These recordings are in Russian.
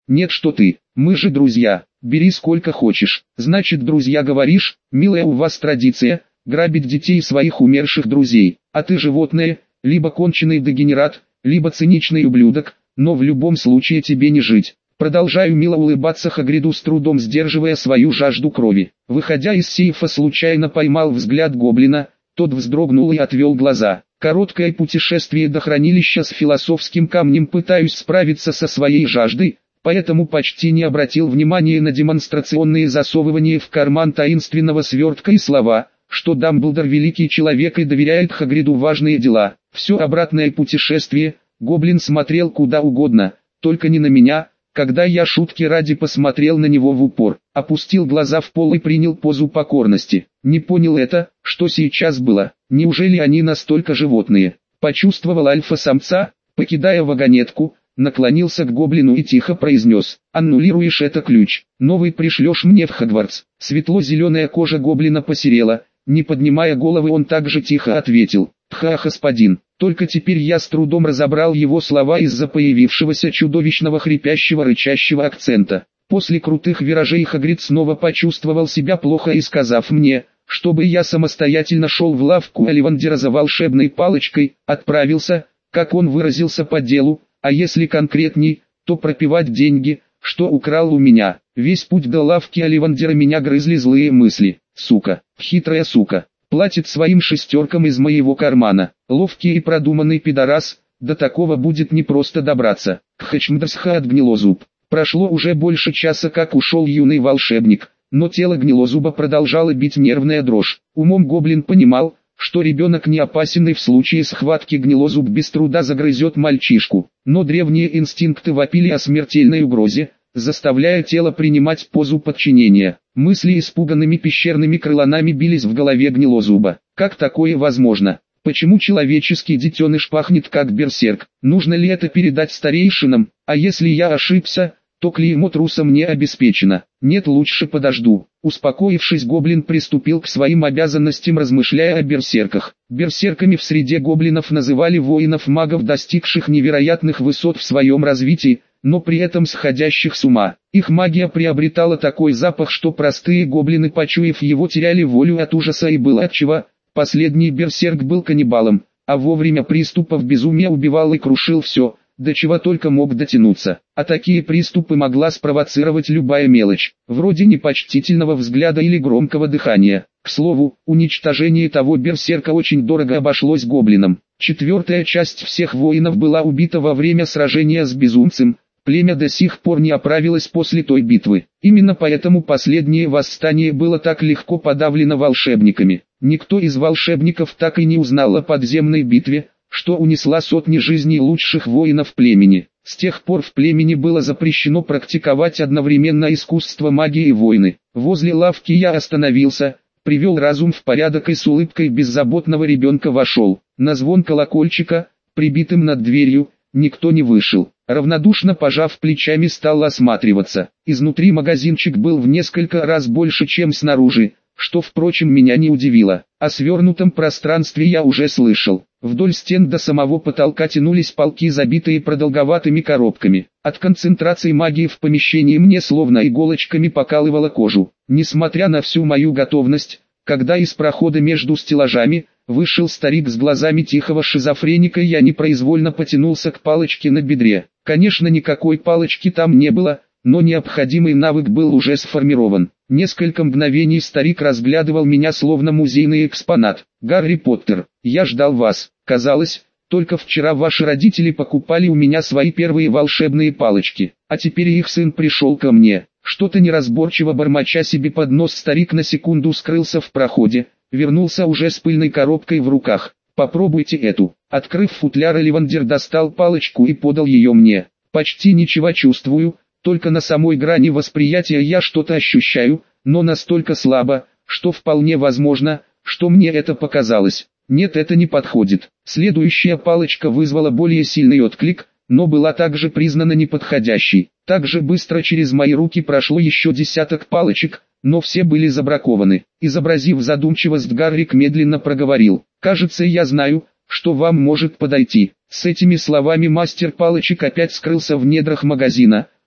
Нет, что ты, мы же друзья, бери сколько хочешь. Значит, друзья говоришь, милая у вас традиция, грабить детей своих умерших друзей, а ты животное, либо конченый дегенерат, либо циничный ублюдок, но в любом случае тебе не жить. Продолжаю мило улыбаться Хагриду, с трудом сдерживая свою жажду крови. Выходя из сейфа, случайно поймал взгляд гоблина, тот вздрогнул и отвел глаза. Короткое путешествие до хранилища с философским камнем, пытаюсь справиться со своей жаждой, поэтому почти не обратил внимания на демонстрационные засовывания в карман таинственного свертка и слова, что Дамблдор великий человек и доверяет Хагриду важные дела. Все обратное путешествие, гоблин смотрел куда угодно, только не на меня. Когда я шутки ради посмотрел на него в упор, опустил глаза в пол и принял позу покорности. Не понял это, что сейчас было. Неужели они настолько животные? Почувствовал альфа-самца, покидая вагонетку, наклонился к гоблину и тихо произнес: «Аннулируешь это ключ, новый пришлешь мне в Хогвартс». Светло-зеленая кожа гоблина посерела, не поднимая головы он также тихо ответил: «Тха, господин». Только теперь я с трудом разобрал его слова из-за появившегося чудовищного хрипящего рычащего акцента. После крутых виражей Хагрид снова почувствовал себя плохо и, сказав мне, чтобы я самостоятельно шел в лавку Оливандера за волшебной палочкой, отправился, как он выразился, по делу, а если конкретней, то пропивать деньги, что украл у меня. Весь путь до лавки Оливандера меня грызли злые мысли. Сука, хитрая сука. Платит своим шестеркам из моего кармана. Ловкий и продуманный пидорас, до такого будет непросто добраться. Кхачмдрсха от Гнилозуб. Прошло уже больше часа, как ушел юный волшебник, но тело Гнилозуба продолжало бить нервная дрожь. Умом гоблин понимал, что ребенок не опасен и в случае схватки Гнилозуб без труда загрызет мальчишку. Но древние инстинкты вопили о смертельной угрозе, заставляя тело принимать позу подчинения. Мысли испуганными пещерными крыланами бились в голове Гнилозуба. Как такое возможно? Почему человеческий детеныш пахнет как берсерк? Нужно ли это передать старейшинам? А если я ошибся, то клеймо труса мне обеспечено. Нет, лучше подожду. Успокоившись, гоблин приступил к своим обязанностям, размышляя о берсерках. Берсерками в среде гоблинов называли воинов-магов, достигших невероятных высот в своем развитии, но при этом сходящих с ума. Их магия приобретала такой запах, что простые гоблины, почуяв его, теряли волю от ужаса, и было отчего. Последний берсерк был каннибалом, а во время приступов безумия убивал и крушил все, до чего только мог дотянуться. А такие приступы могла спровоцировать любая мелочь, вроде непочтительного взгляда или громкого дыхания. К слову, уничтожение того берсерка очень дорого обошлось гоблинам. Четвертая часть всех воинов была убита во время сражения с безумцем. Племя до сих пор не оправилось после той битвы. Именно поэтому последнее восстание было так легко подавлено волшебниками. Никто из волшебников так и не узнал о подземной битве, что унесла сотни жизней лучших воинов племени. С тех пор в племени было запрещено практиковать одновременно искусство магии и войны. Возле лавки я остановился, привел разум в порядок и с улыбкой беззаботного ребенка вошел. На звон колокольчика, прибитым над дверью, никто не вышел. Равнодушно пожав плечами, стал осматриваться. Изнутри магазинчик был в несколько раз больше, чем снаружи, что, впрочем, меня не удивило. О свернутом пространстве я уже слышал. Вдоль стен до самого потолка тянулись полки, забитые продолговатыми коробками. От концентрации магии в помещении мне словно иголочками покалывало кожу. Несмотря на всю мою готовность, когда из прохода между стеллажами вышел старик с глазами тихого шизофреника, я непроизвольно потянулся к палочке на бедре. Конечно, никакой палочки там не было, но необходимый навык был уже сформирован. Несколько мгновений старик разглядывал меня словно музейный экспонат. «Гарри Поттер, я ждал вас. Казалось, только вчера ваши родители покупали у меня свои первые волшебные палочки, а теперь их сын пришел ко мне». Что-то неразборчиво бормоча себе под нос, старик на секунду скрылся в проходе, вернулся уже с пыльной коробкой в руках. «Попробуйте эту». Открыв футляр, Оливандер достал палочку и подал ее мне. «Почти ничего чувствую, только на самой грани восприятия я что-то ощущаю, но настолько слабо, что вполне возможно, что мне это показалось. Нет, это не подходит». Следующая палочка вызвала более сильный отклик, но была также признана неподходящей. Так же быстро через мои руки прошло еще десяток палочек, но все были забракованы. Изобразив задумчивость, Гаррик медленно проговорил: «Кажется, я знаю, что вам может подойти». С этими словами мастер палочек опять скрылся в недрах магазина.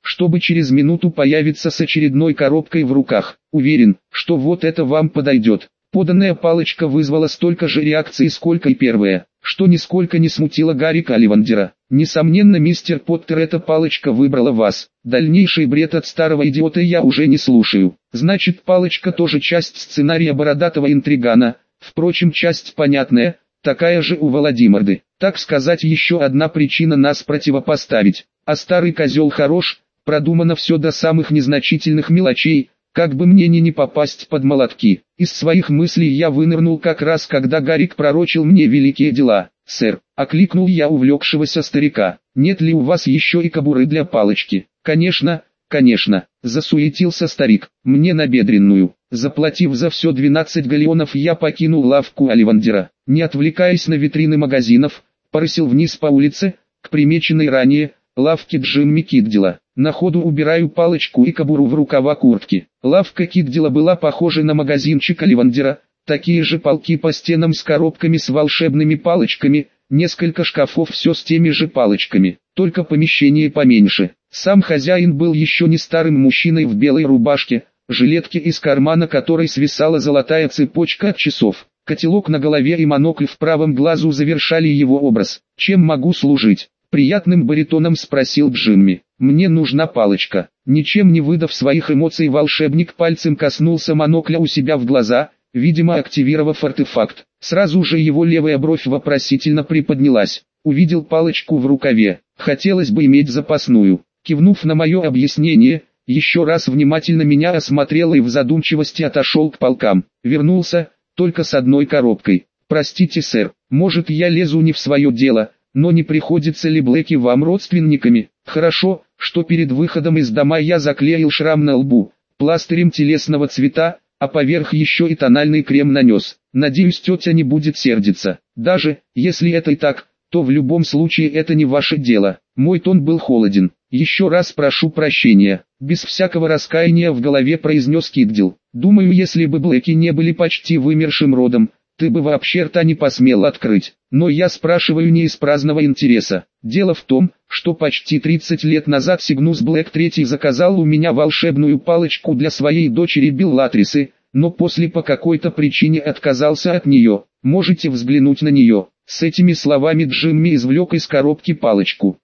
чтобы через минуту появиться с очередной коробкой в руках. Уверен, что вот это вам подойдет. Поданная палочка вызвала столько же реакций, сколько и первая, что нисколько не смутило Гарика Оливандера. Несомненно, мистер Поттер, эта палочка выбрала вас. Дальнейший бред от старого идиота я уже не слушаю. Значит, палочка тоже часть сценария бородатого интригана. Впрочем, часть понятная, такая же у Володимирды. Так сказать, еще одна причина нас противопоставить. А старый козел хорош, продумано все до самых незначительных мелочей, как бы мне не попасть под молотки. Из своих мыслей я вынырнул как раз, когда Гарик пророчил мне великие дела. «Сэр», — окликнул я увлекшегося старика, — «нет ли у вас еще и кобуры для палочки?» «Конечно, конечно», — засуетился старик, — «мне набедренную». Заплатив за все 12 галеонов, я покинул лавку Оливандера. Не отвлекаясь на витрины магазинов, порысил вниз по улице, к примеченной ранее лавке Джимми Киддила. На ходу убираю палочку и кобуру в рукава куртки. Лавка Киддила была похожа на магазинчик Оливандера, такие же полки по стенам с коробками с волшебными палочками, несколько шкафов все с теми же палочками, только помещение поменьше. Сам хозяин был еще не старым мужчиной в белой рубашке, жилетке, из кармана которой свисала золотая цепочка от часов. Котелок на голове и монокль в правом глазу завершали его образ. «Чем могу служить?» — приятным баритоном спросил Джимми. «Мне нужна палочка». Ничем не выдав своих эмоций, волшебник пальцем коснулся монокля у себя в глаза, видимо активировав артефакт. Сразу же его левая бровь вопросительно приподнялась. Увидел палочку в рукаве. Хотелось бы иметь запасную. Кивнув на мое объяснение, еще раз внимательно меня осмотрел и в задумчивости отошел к полкам. Вернулся, только с одной коробкой. «Простите, сэр, может, я лезу не в свое дело, но не приходится ли Блэки вам родственниками?» «Хорошо, что перед выходом из дома я заклеил шрам на лбу, пластырем телесного цвета, а поверх еще и тональный крем нанес. Надеюсь, тетя не будет сердиться. Даже, если это и так, то в любом случае это не ваше дело». Мой тон был холоден. «Еще раз прошу прощения», — без всякого раскаяния в голове произнес Киддил. «Думаю, если бы Блэки не были почти вымершим родом, ты бы вообще рта не посмел открыть. Но я спрашиваю не из праздного интереса. Дело в том, что почти 30 лет назад Сигнус Блэк III заказал у меня волшебную палочку для своей дочери Беллатрисы, но после по какой-то причине отказался от нее. Можете взглянуть на нее». С этими словами Джимми извлек из коробки палочку.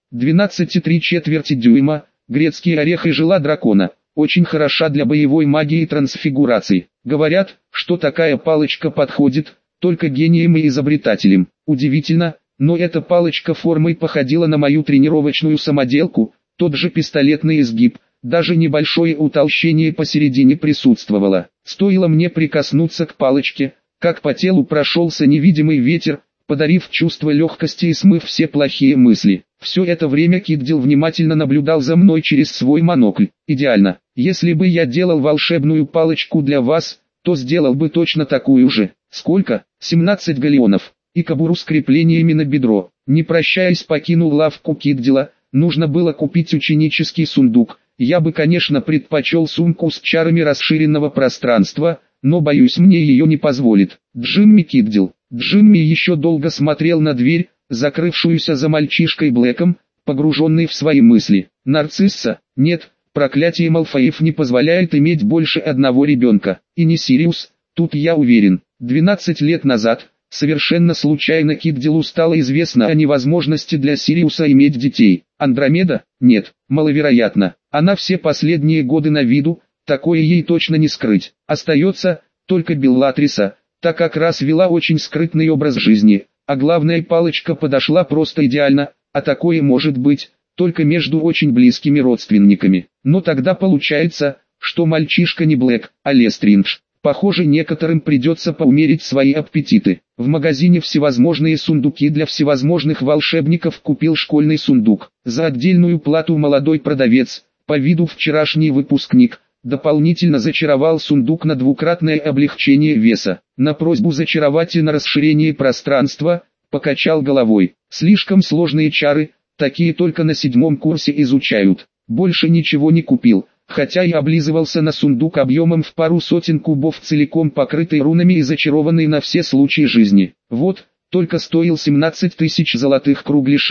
12,3 дюйма, грецкий орех и жила дракона. Очень хороша для боевой магии и трансфигурации. Говорят, что такая палочка подходит только гениям и изобретателям. Удивительно, но эта палочка формой походила на мою тренировочную самоделку, тот же пистолетный изгиб, даже небольшое утолщение посередине присутствовало. Стоило мне прикоснуться к палочке, как по телу прошелся невидимый ветер, подарив чувство легкости и смыв все плохие мысли. Все это время Киддил внимательно наблюдал за мной через свой монокль. «Идеально. Если бы я делал волшебную палочку для вас, то сделал бы точно такую же». «Сколько?» 17 галеонов. И кобуру с креплениями на бедро. Не прощаясь, покинул лавку Киддила. Нужно было купить ученический сундук. Я бы, конечно, предпочел сумку с чарами расширенного пространства, но боюсь, мне ее не позволит. Джимми Киддил. Джимми еще долго смотрел на дверь, закрывшуюся за мальчишкой Блэком, погруженный в свои мысли. «Нарцисса? Нет, проклятие Малфоев не позволяет иметь больше одного ребенка. И не Сириус, тут я уверен». 12 лет назад, совершенно случайно Киддилу стало известно о невозможности для Сириуса иметь детей. Андромеда? Нет, маловероятно. Она все последние годы на виду, такое ей точно не скрыть. Остается только Беллатриса, та как раз вела очень скрытный образ жизни, а главная палочка подошла просто идеально, а такое может быть только между очень близкими родственниками. Но тогда получается, что мальчишка не Блэк, а Лестридж. Похоже, некоторым придется поумерить свои аппетиты. В магазине всевозможные сундуки для всевозможных волшебников купил школьный сундук. За отдельную плату молодой продавец, по виду вчерашний выпускник, дополнительно зачаровал сундук на двукратное облегчение веса. На просьбу зачаровать и на расширение пространства, покачал головой. Слишком сложные чары, такие только на 7 курсе изучают. Больше ничего не купил, хотя и облизывался на сундук объемом в пару сотен кубов, целиком покрытый рунами и зачарованный на все случаи жизни. Вот, только стоил 17 тысяч золотых кругляшей.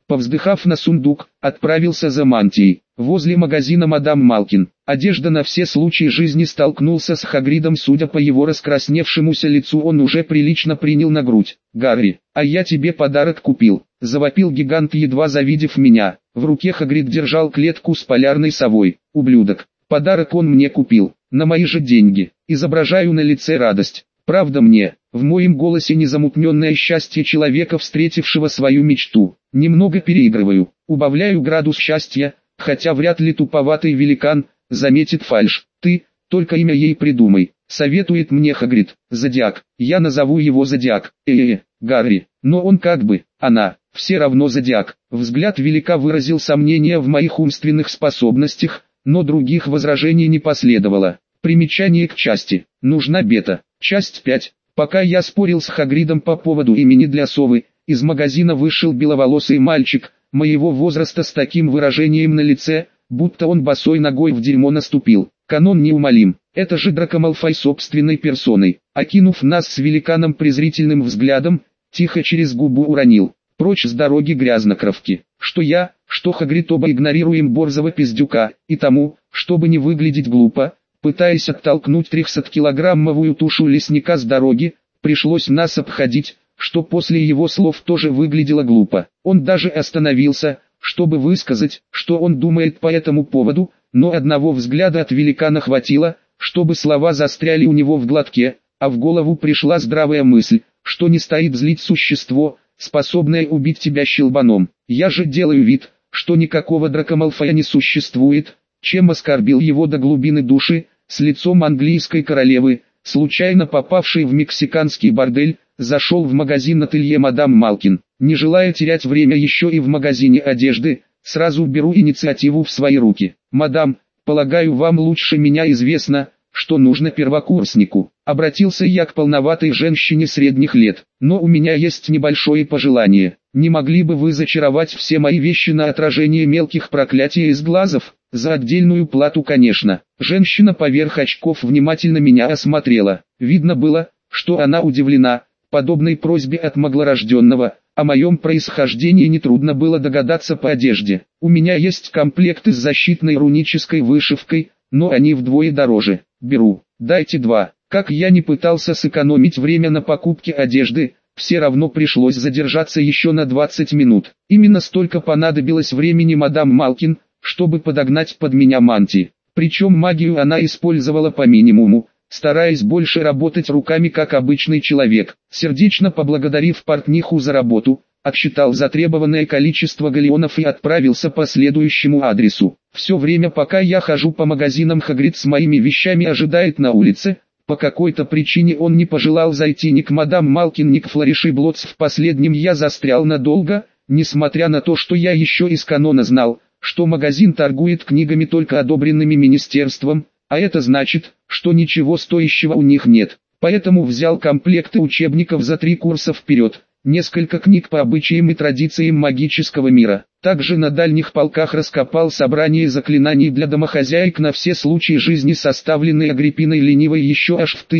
Повздыхав на сундук, отправился за мантией. Возле магазина мадам Малкин, одежда на все случаи жизни, столкнулся с Хагридом. Судя по его раскрасневшемуся лицу, он уже прилично принял на грудь. «Гарри, а я тебе подарок купил», — завопил гигант, едва завидев меня. В руке Хагрид держал клетку с полярной совой. «Ублюдок, подарок он мне купил, на мои же деньги». Изображаю на лице радость. Правда мне, в моем голосе незамутненное счастье человека, встретившего свою мечту. Немного переигрываю, убавляю градус счастья, хотя вряд ли туповатый великан заметит фальшь. «Ты, только имя ей придумай», — советует мне Хагрид. «Зодиак, я назову его Зодиак». Гарри, но он как бы, она, все равно Зодиак». Взгляд велика выразил сомнение в моих умственных способностях, но других возражений не последовало. Примечание к части. Нужна бета. Часть 5. Пока я спорил с Хагридом по поводу имени для совы, из магазина вышел беловолосый мальчик, моего возраста, с таким выражением на лице, будто он босой ногой в дерьмо наступил. Канон неумолим. Это же Драко Малфой собственной персоной. Окинув нас с великаном презрительным взглядом, тихо через губу уронил: «Прочь с дороги, грязнокровки». Что я, что Хагрид, оба игнорируем борзого пиздюка, и тому, чтобы не выглядеть глупо, пытаясь оттолкнуть 300-килограммовую тушу лесника с дороги, пришлось нас обходить, что после его слов тоже выглядело глупо. Он даже остановился, чтобы высказать, что он думает по этому поводу, но одного взгляда от великана хватило, чтобы слова застряли у него в глотке, а в голову пришла здравая мысль, что не стоит злить существо, способное убить тебя щелбаном. Я же делаю вид, что никакого Драко Малфоя не существует, чем оскорбил его до глубины души, с лицом английской королевы, случайно попавшей в мексиканский бордель, зашел в магазин ателье мадам Малкин. Не желая терять время еще и в магазине одежды, сразу беру инициативу в свои руки. «Мадам, полагаю, вам лучше меня известно, что нужно первокурснику». Обратился я к полноватой женщине средних лет. «Но у меня есть небольшое пожелание. Не могли бы вы зачаровать все мои вещи на отражение мелких проклятий из глазов? За отдельную плату, конечно». Женщина поверх очков внимательно меня осмотрела. Видно было, что она удивлена подобной просьбе от маглорожденного. О моем происхождении нетрудно было догадаться по одежде. У меня есть комплекты с защитной рунической вышивкой, но они вдвое дороже. Беру, дайте 2. Как я не пытался сэкономить время на покупке одежды, все равно пришлось задержаться еще на 20 минут. Именно столько понадобилось времени мадам Малкин, чтобы подогнать под меня мантии. Причем магию она использовала по минимуму, стараясь больше работать руками как обычный человек. Сердечно поблагодарив портниху за работу, отсчитал затребованное количество галеонов и отправился по следующему адресу. Все время, пока я хожу по магазинам, Хагрид с моими вещами ожидает на улице. По какой-то причине он не пожелал зайти ни к мадам Малкин, ни к Флориши Блотс. В последнем я застрял надолго, несмотря на то, что я еще из канона знал, что магазин торгует книгами, только одобренными министерством, а это значит, что ничего стоящего у них нет. Поэтому взял комплекты учебников за 3 курса вперед, несколько книг по обычаям и традициям магического мира. Также на дальних полках раскопал собрание заклинаний для домохозяек на все случаи жизни, составленные Агриппиной Ленивой еще аж в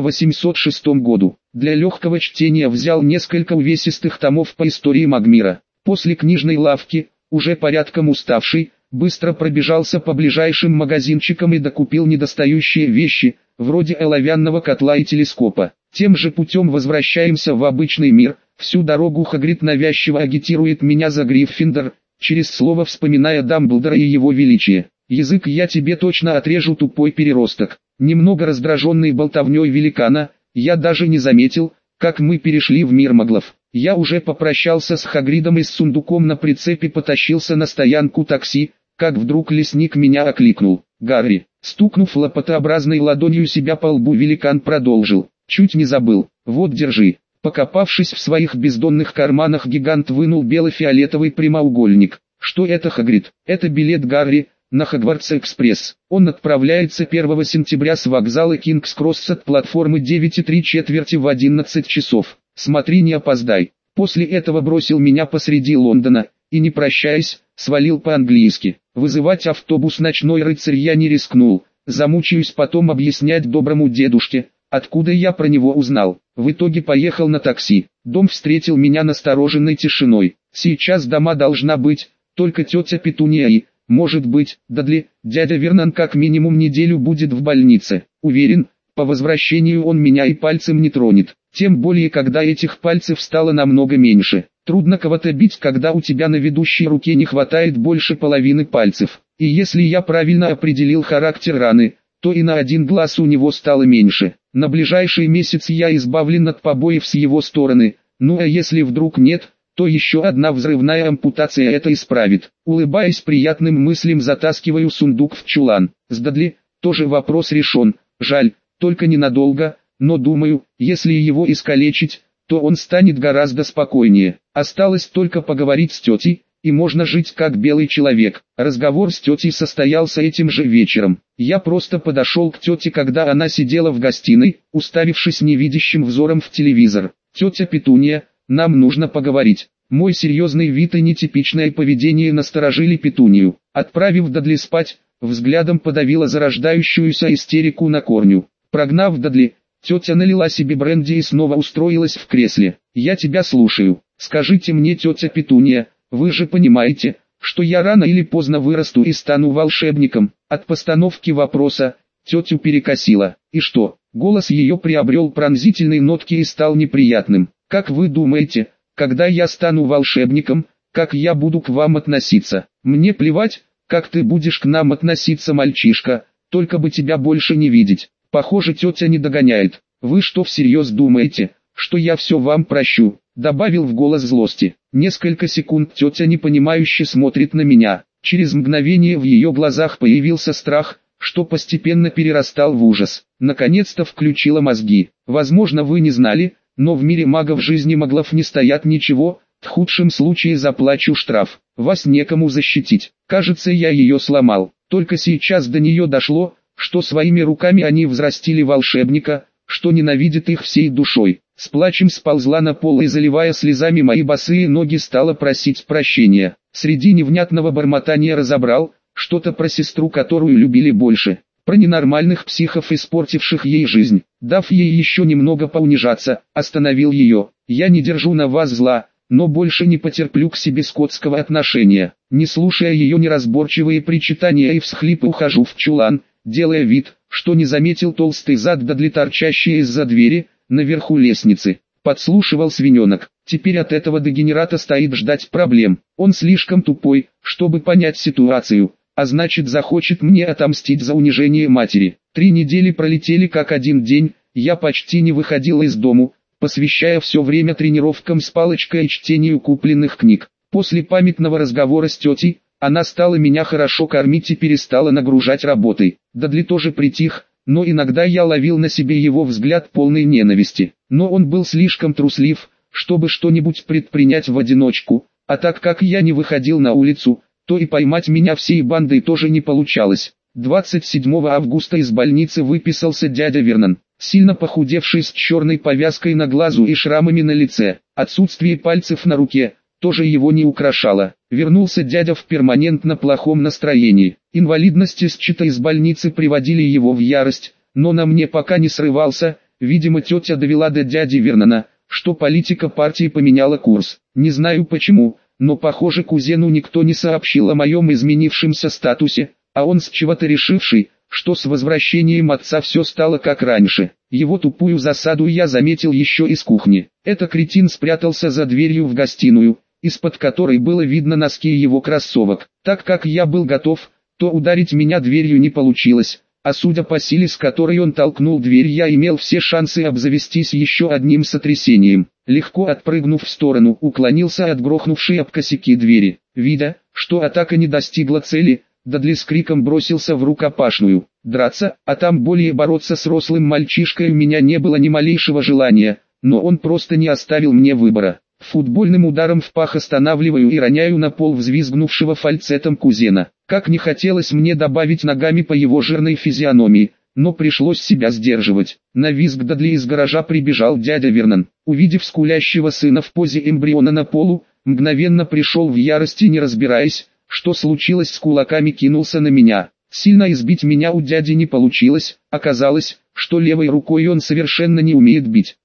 1806 году. Для легкого чтения взял несколько увесистых томов по истории магмира. После книжной лавки, уже порядком уставший, быстро пробежался по ближайшим магазинчикам и докупил недостающие вещи, вроде оловянного котла и телескопа. Тем же путем возвращаемся в обычный мир. Всю дорогу Хагрид навязчиво агитирует меня за Гриффиндор, через слово вспоминая Дамблдора и его величие. «Язык я тебе точно отрежу, тупой переросток». Немного раздраженный болтовней великана, я даже не заметил, как мы перешли в мир маглов. Я уже попрощался с Хагридом и с сундуком на прицепе потащился на стоянку такси, как вдруг лесник меня окликнул. «Гарри!» Стукнув лопатообразной ладонью себя по лбу, великан продолжил. «Чуть не забыл. Вот, держи». Покопавшись в своих бездонных карманах, гигант вынул бело-фиолетовый прямоугольник. «Что это, Хагрид?» «Это билет Гарри на Хогвартс-экспресс. Он отправляется 1 сентября с вокзала Кингс-Кросс от платформы 9:03 в 11 часов. Смотри, не опоздай». После этого бросил меня посреди Лондона и, не прощаясь, свалил по-английски. Вызывать автобус «Ночной рыцарь» я не рискнул. Замучаюсь потом объяснять доброму дедушке, откуда я про него узнал. В итоге поехал на такси. Дом встретил меня настороженной тишиной. Сейчас дома должна быть, только тетя Петуния и, может быть, Дадли, дядя Вернон как минимум неделю будет в больнице. Уверен, по возвращению он меня и пальцем не тронет. Тем более, когда этих пальцев стало намного меньше. Трудно кого-то бить, когда у тебя на ведущей руке не хватает больше половины пальцев. И если я правильно определил характер раны, то и на один глаз у него стало меньше. На ближайший месяц я избавлен от побоев с его стороны, ну а если вдруг нет, то еще одна взрывная ампутация это исправит. Улыбаясь приятным мыслям, затаскиваю сундук в чулан. С Дадли тоже вопрос решен, жаль, только ненадолго, но думаю, если его искалечить, то он станет гораздо спокойнее. Осталось только поговорить с тетей, и можно жить как белый человек. Разговор с тетей состоялся этим же вечером. Я просто подошел к тете, когда она сидела в гостиной, уставившись невидящим взором в телевизор. «Тетя Петуния, нам нужно поговорить». Мой серьезный вид и нетипичное поведение насторожили Петунию. Отправив Дадли спать, взглядом подавила зарождающуюся истерику на корню. Прогнав Дадли, тетя налила себе бренди и снова устроилась в кресле. «Я тебя слушаю. Скажите мне, тетя Петуния, вы же понимаете, что я рано или поздно вырасту и стану волшебником». От постановки вопроса тетю перекосило. «И что?» Голос ее приобрел пронзительные нотки и стал неприятным. «Как вы думаете, когда я стану волшебником, как я буду к вам относиться? Мне плевать, как ты будешь к нам относиться, мальчишка, только бы тебя больше не видеть». Похоже, тетя не догоняет. «Вы что, всерьез думаете, что я все вам прощу?» Добавил в голос злости. Несколько секунд тетя непонимающе смотрит на меня. Через мгновение в ее глазах появился страх, что постепенно перерастал в ужас. Наконец-то включила мозги. «Возможно, вы не знали, но в мире магов жизни маглов не стоят ничего, в худшем случае заплачу штраф. Вас некому защитить». Кажется, я ее сломал. Только сейчас до нее дошло, что своими руками они взрастили волшебника, что ненавидит их всей душой. С плачем сползла на пол и, заливая слезами мои босые ноги, стала просить прощения. Среди невнятного бормотания разобрал что-то про сестру, которую любили больше, про ненормальных психов, испортивших ей жизнь. Дав ей еще немного поунижаться, остановил ее. «Я не держу на вас зла, но больше не потерплю к себе скотского отношения». Не слушая ее неразборчивые причитания и всхлипы, ухожу в чулан, делая вид, что не заметил толстый зад Дадли, торчащий из-за двери, наверху лестницы. Подслушивал свиненок. Теперь от этого дегенерата стоит ждать проблем. Он слишком тупой, чтобы понять ситуацию, а значит захочет мне отомстить за унижение матери. 3 недели пролетели как один день, я почти не выходил из дому, посвящая все время тренировкам с палочкой и чтению купленных книг. После памятного разговора с тетей, она стала меня хорошо кормить и перестала нагружать работой. Дадли тоже притих, но иногда я ловил на себе его взгляд полной ненависти. Но он был слишком труслив, чтобы что-нибудь предпринять в одиночку, а так как я не выходил на улицу, то и поймать меня всей бандой тоже не получалось. 27 августа из больницы выписался дядя Вернон, сильно похудевший, с черной повязкой на глазу и шрамами на лице. Отсутствие пальцев на руке тоже его не украшало. Вернулся дядя в перманентно плохом настроении. Инвалидности с чита из больницы приводили его в ярость, но на мне пока не срывался. Видимо, тетя довела до дяди Вернона, что политика партии поменяла курс. Не знаю почему, но похоже, кузену никто не сообщил о моем изменившемся статусе, а он с чего-то решивший, что с возвращением отца все стало как раньше. Его тупую засаду я заметил еще из кухни. Этот кретин спрятался за дверью в гостиную, из-под которой было видно носки его кроссовок. Так как я был готов, то ударить меня дверью не получилось, а судя по силе, с которой он толкнул дверь, я имел все шансы обзавестись еще одним сотрясением. Легко отпрыгнув в сторону, уклонился от грохнувшей об косяки двери. Видя, что атака не достигла цели, Дадли с криком бросился в рукопашную. Драться, а там более бороться с рослым мальчишкой у меня не было ни малейшего желания, но он просто не оставил мне выбора. Футбольным ударом в пах останавливаю и роняю на пол взвизгнувшего фальцетом кузена. Как не хотелось мне добавить ногами по его жирной физиономии, но пришлось себя сдерживать. На визг Дадли из гаража прибежал дядя Вернон. Увидев скулящего сына в позе эмбриона на полу, мгновенно пришел в ярость и, не разбираясь, что случилось с кулаками, кинулся на меня. Сильно избить меня у дяди не получилось, оказалось, что левой рукой он совершенно не умеет бить.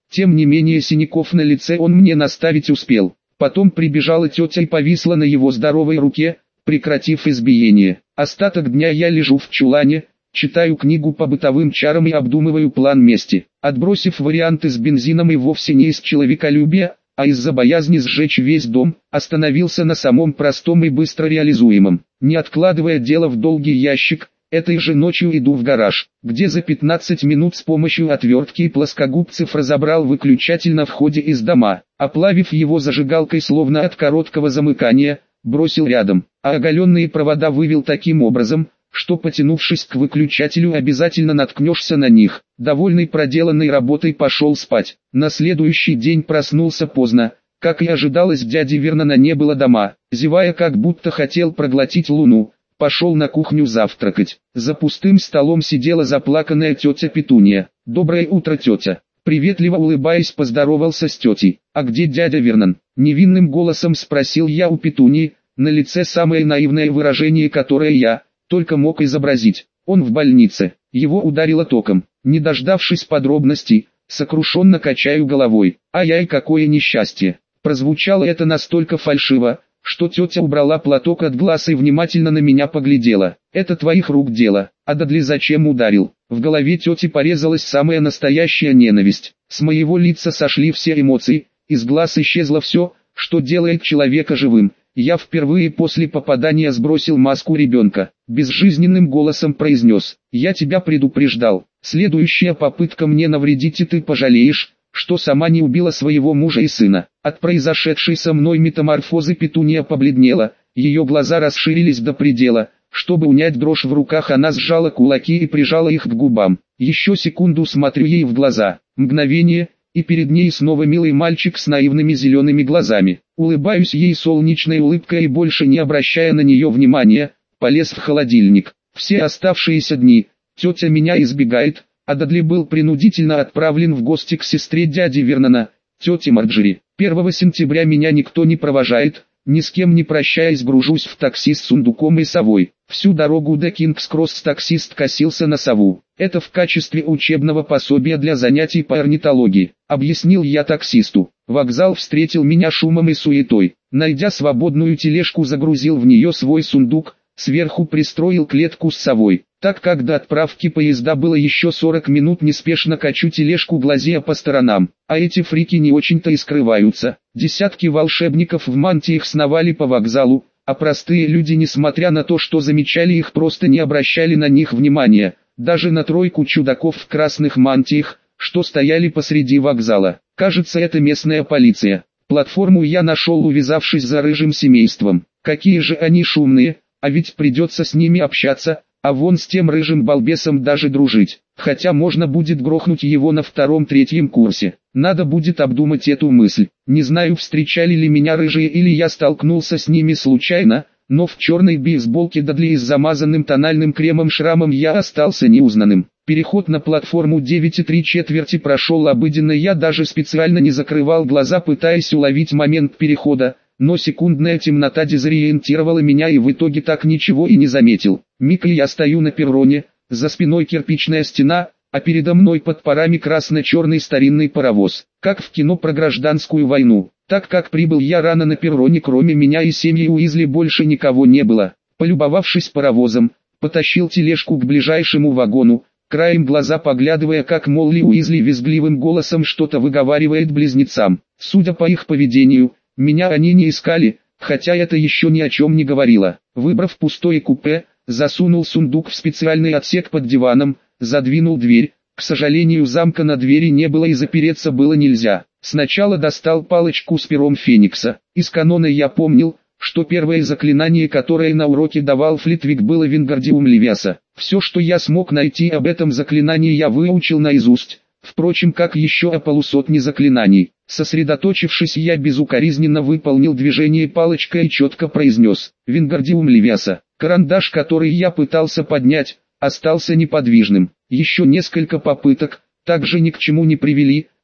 Тем не менее синяков на лице он мне наставить успел. Потом прибежала тетя и повисла на его здоровой руке, прекратив избиение. Остаток дня я лежу в чулане, читаю книгу по бытовым чарам и обдумываю план мести. Отбросив варианты с бензином и вовсе не из человеколюбия, а из-за боязни сжечь весь дом, остановился на самом простом и быстро реализуемом. Не откладывая дело в долгий ящик, этой же ночью иду в гараж, где за 15 минут с помощью отвертки и плоскогубцев разобрал выключатель на входе из дома, оплавив его зажигалкой словно от короткого замыкания, бросил рядом, а оголенные провода вывел таким образом, что потянувшись к выключателю обязательно наткнешься на них. Довольный проделанной работой пошел спать. На следующий день проснулся поздно. Как и ожидалось, дяди Вернона не было дома. Зевая, как будто хотел проглотить луну, пошел на кухню завтракать. За пустым столом сидела заплаканная тетя Петуния. «Доброе утро, тетя!» Приветливо улыбаясь, поздоровался с тетей. «А где дядя Вернон?» Невинным голосом спросил я у Петунии, на лице самое наивное выражение, которое я только мог изобразить. «Он в больнице, его ударило током». Не дождавшись подробностей, сокрушенно качаю головой. «Ай-яй, какое несчастье!» Прозвучало это настолько фальшиво, что тетя убрала платок от глаз и внимательно на меня поглядела. «Это твоих рук дело, а Дадли зачем ударил?» В голове тети порезалась самая настоящая ненависть. С моего лица сошли все эмоции, из глаз исчезло все, что делает человека живым. Я впервые после попадания сбросил маску ребенка. Безжизненным голосом произнес: «Я тебя предупреждал. Следующая попытка мне навредить, и ты пожалеешь, что сама не убила своего мужа и сына». От произошедшей со мной метаморфозы Петуния побледнела, ее глаза расширились до предела. Чтобы унять дрожь в руках, она сжала кулаки и прижала их к губам. Еще секунду смотрю ей в глаза. Мгновение, и перед ней снова милый мальчик с наивными зелеными глазами. Улыбаюсь ей солнечной улыбкой и, больше не обращая на нее внимания, полез в холодильник. Все оставшиеся дни тетя меня избегает, а Дадли был принудительно отправлен в гости к сестре дяди Вернона, тете Марджери. 1 сентября меня никто не провожает, ни с кем не прощаясь гружусь в такси с сундуком и совой. Всю дорогу до Кингс-Кросс таксист косился на сову. «Это в качестве учебного пособия для занятий по орнитологии», — объяснил я таксисту. Вокзал встретил меня шумом и суетой. Найдя свободную тележку, загрузил в нее свой сундук, сверху пристроил клетку с совой. Так как до отправки поезда было еще 40 минут, неспешно качу тележку, глазея по сторонам. А эти фрики не очень-то и скрываются. Десятки волшебников в мантиях сновали по вокзалу, а простые люди, несмотря на то, что замечали их, просто не обращали на них внимания. Даже на тройку чудаков в красных мантиях, что стояли посреди вокзала. Кажется, это местная полиция. Платформу я нашел, увязавшись за рыжим семейством. Какие же они шумные, а ведь придется с ними общаться, а вон с тем рыжим балбесом даже дружить. Хотя можно будет грохнуть его на 2-3 курсе. Надо будет обдумать эту мысль. Не знаю, встречали ли меня рыжие или я столкнулся с ними случайно, но в черной бейсболке Дадли и с замазанным тональным кремом шрамом я остался неузнанным. Переход на платформу 9,75 прошел обыденно, я даже специально не закрывал глаза, пытаясь уловить момент перехода, но секундная темнота дезориентировала меня, и в итоге так ничего и не заметил. Миг, и я стою на перроне, за спиной кирпичная стена, а передо мной под парами красно-черный старинный паровоз. Как в кино про гражданскую войну. Так как прибыл я рано, на перроне кроме меня и семьи Уизли больше никого не было. Полюбовавшись паровозом, потащил тележку к ближайшему вагону, краем глаза поглядывая, как Молли Уизли визгливым голосом что-то выговаривает близнецам. Судя по их поведению, меня они не искали, хотя это еще ни о чем не говорило. Выбрав пустое купе, засунул сундук в специальный отсек под диваном, задвинул дверь. К сожалению, замка на двери не было и запереться было нельзя. Сначала достал палочку с пером Феникса. Из канона я помнил, что первое заклинание, которое на уроке давал Флитвик, было Вингардиум Левиаса. Все, что я смог найти об этом заклинании, я выучил наизусть. Впрочем, как еще о полусотне заклинаний. Сосредоточившись, я безукоризненно выполнил движение палочкой и четко произнес «Вингардиум Левиаса». Карандаш, который я пытался поднять, остался неподвижным. Еще несколько попыток также ни к чему не привели,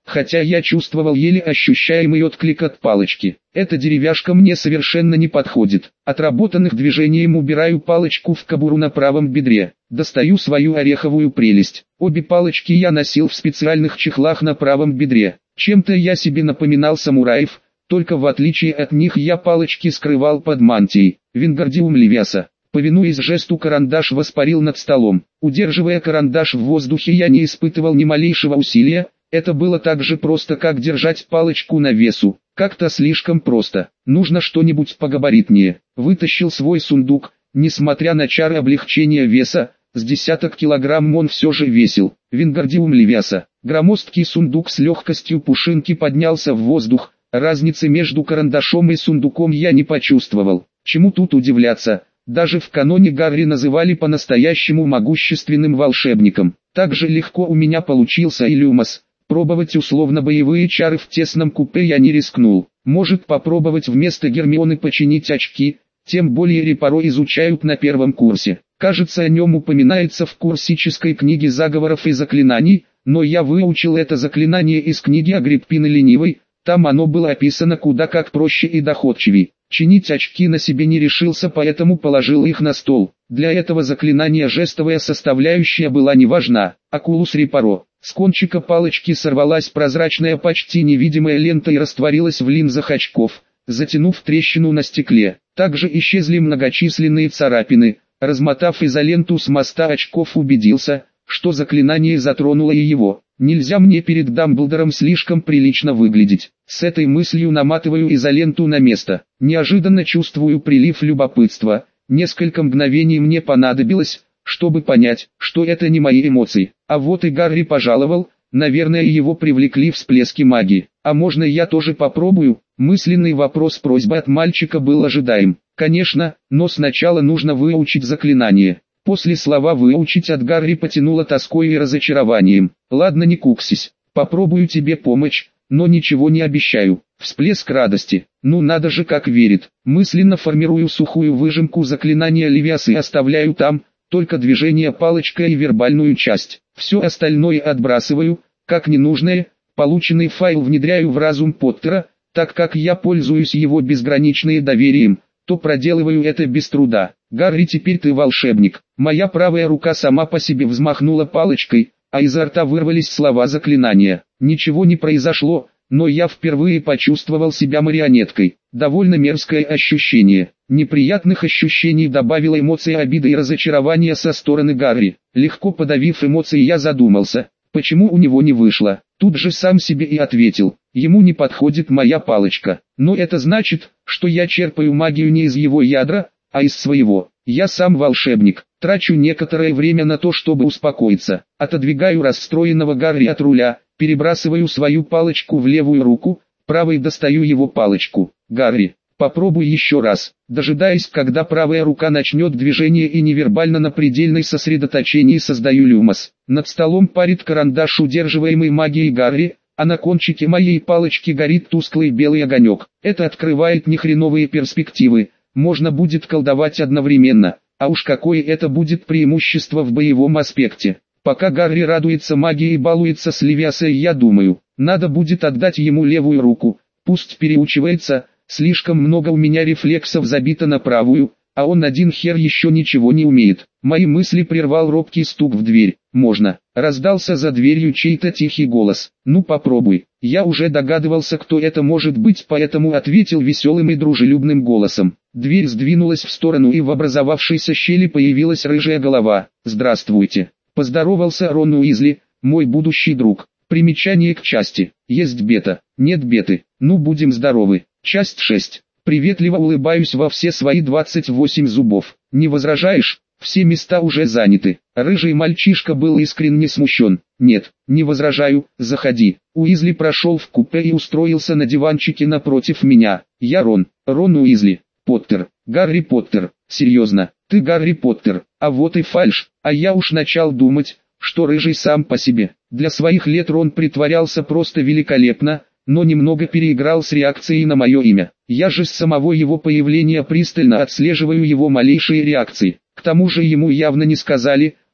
хотя я чувствовал еле ощущаемый отклик от палочки. Эта деревяшка мне совершенно не подходит. Отработанных движением убираю палочку в кобуру на правом бедре. Достаю свою ореховую прелесть. Обе палочки я носил в специальных чехлах на правом бедре. Чем-то я себе напоминал самураев, только в отличие от них я палочки скрывал под мантией. Вингардиум левиаса. Повинуясь жесту, карандаш воспарил над столом. Удерживая карандаш в воздухе, я не испытывал ни малейшего усилия. Это было так же просто, как держать палочку на весу. Как-то слишком просто. Нужно что-нибудь погабаритнее. Вытащил свой сундук. Несмотря на чары облегчения веса, с десяток килограмм он все же весил. Вингардиум левиаса. Громоздкий сундук с легкостью пушинки поднялся в воздух. Разницы между карандашом и сундуком я не почувствовал. Чему тут удивляться? Даже в каноне Гарри называли по-настоящему могущественным волшебником. Так же легко у меня получился и Люмос. Пробовать условно-боевые чары в тесном купе я не рискнул. Может попробовать вместо Гермионы починить очки, тем более Репаро изучают на первом курсе. Кажется, о нем упоминается в курсической книге заговоров и заклинаний, но я выучил это заклинание из книги Агриппины Ленивой, там оно было описано куда как проще и доходчивей. Чинить очки на себе не решился, поэтому положил их на стол. Для этого заклинания жестовая составляющая была не важна. Окулус Репаро. С кончика палочки сорвалась прозрачная, почти невидимая лента и растворилась в линзах очков, затянув трещину на стекле. Также исчезли многочисленные царапины. Размотав изоленту с моста очков, убедился, что заклинание затронуло и его. Нельзя мне перед Дамблдором слишком прилично выглядеть. С этой мыслью наматываю изоленту на место. Неожиданно чувствую прилив любопытства. Несколько мгновений мне понадобилось, чтобы понять, что это не мои эмоции. А вот и Гарри пожаловал, наверное, его привлекли всплески магии. А можно я тоже попробую? Мысленный вопрос-просьба от мальчика был ожидаем. Конечно, но сначала нужно выучить заклинание. После слова «выучить» от Гарри потянуло тоской и разочарованием. Ладно, не куксись, попробую тебе помочь, но ничего не обещаю. Всплеск радости. Ну надо же, как верит. Мысленно формирую сухую выжимку заклинания Левиас и оставляю там, только движение палочкой и вербальную часть. Все остальное отбрасываю, как ненужное. Полученный файл внедряю в разум Поттера, так как я пользуюсь его безграничным доверием, то проделываю это без труда. Гарри, теперь ты волшебник. Моя правая рука сама по себе взмахнула палочкой, а изо рта вырвались слова заклинания. Ничего не произошло, но я впервые почувствовал себя марионеткой. Довольно мерзкое ощущение. Неприятных ощущений добавила эмоция обиды и разочарования со стороны Гарри. Легко подавив эмоции, я задумался, почему у него не вышло. Тут же сам себе и ответил, ему не подходит моя палочка. Но это значит, что я черпаю магию не из его ядра, а из своего. Я сам волшебник, трачу некоторое время на то, чтобы успокоиться. Отодвигаю расстроенного Гарри от руля, перебрасываю свою палочку в левую руку, правой достаю его палочку. Гарри, попробуй еще раз. Дожидаясь, когда правая рука начнет движение и невербально на предельной сосредоточении создаю люмос. Над столом парит карандаш, удерживаемый магией Гарри, а на кончике моей палочки горит тусклый белый огонек. Это открывает нехреновые перспективы. Можно будет колдовать одновременно, а уж какое это будет преимущество в боевом аспекте. Пока Гарри радуется магии и балуется с Левиасой, я думаю, надо будет отдать ему левую руку, пусть переучивается, слишком много у меня рефлексов забито на правую, а он один хер еще ничего не умеет. Мои мысли прервал робкий стук в дверь. «Можно?» — раздался за дверью чей-то тихий голос. «Ну попробуй». Я уже догадывался, кто это может быть, поэтому ответил веселым и дружелюбным голосом. Дверь сдвинулась в сторону, и в образовавшейся щели появилась рыжая голова. «Здравствуйте!» — поздоровался Рон Уизли, мой будущий друг. Примечание к части. Есть бета, нет беты. Ну будем здоровы. Часть 6. Приветливо улыбаюсь во все свои 28 зубов. Не возражаешь? Все места уже заняты. Рыжий мальчишка был искренне смущен. Нет, не возражаю, заходи. Уизли прошел в купе и устроился на диванчике напротив меня. Я Рон Уизли. Поттер, Гарри Поттер. Серьезно, ты Гарри Поттер. А вот и фальшь. А я уж начал думать, что рыжий сам по себе. Для своих лет Рон притворялся просто великолепно, но немного переиграл с реакцией на мое имя. Я же с самого его появления пристально отслеживаю его малейшие реакции. К тому же ему явно не сказали,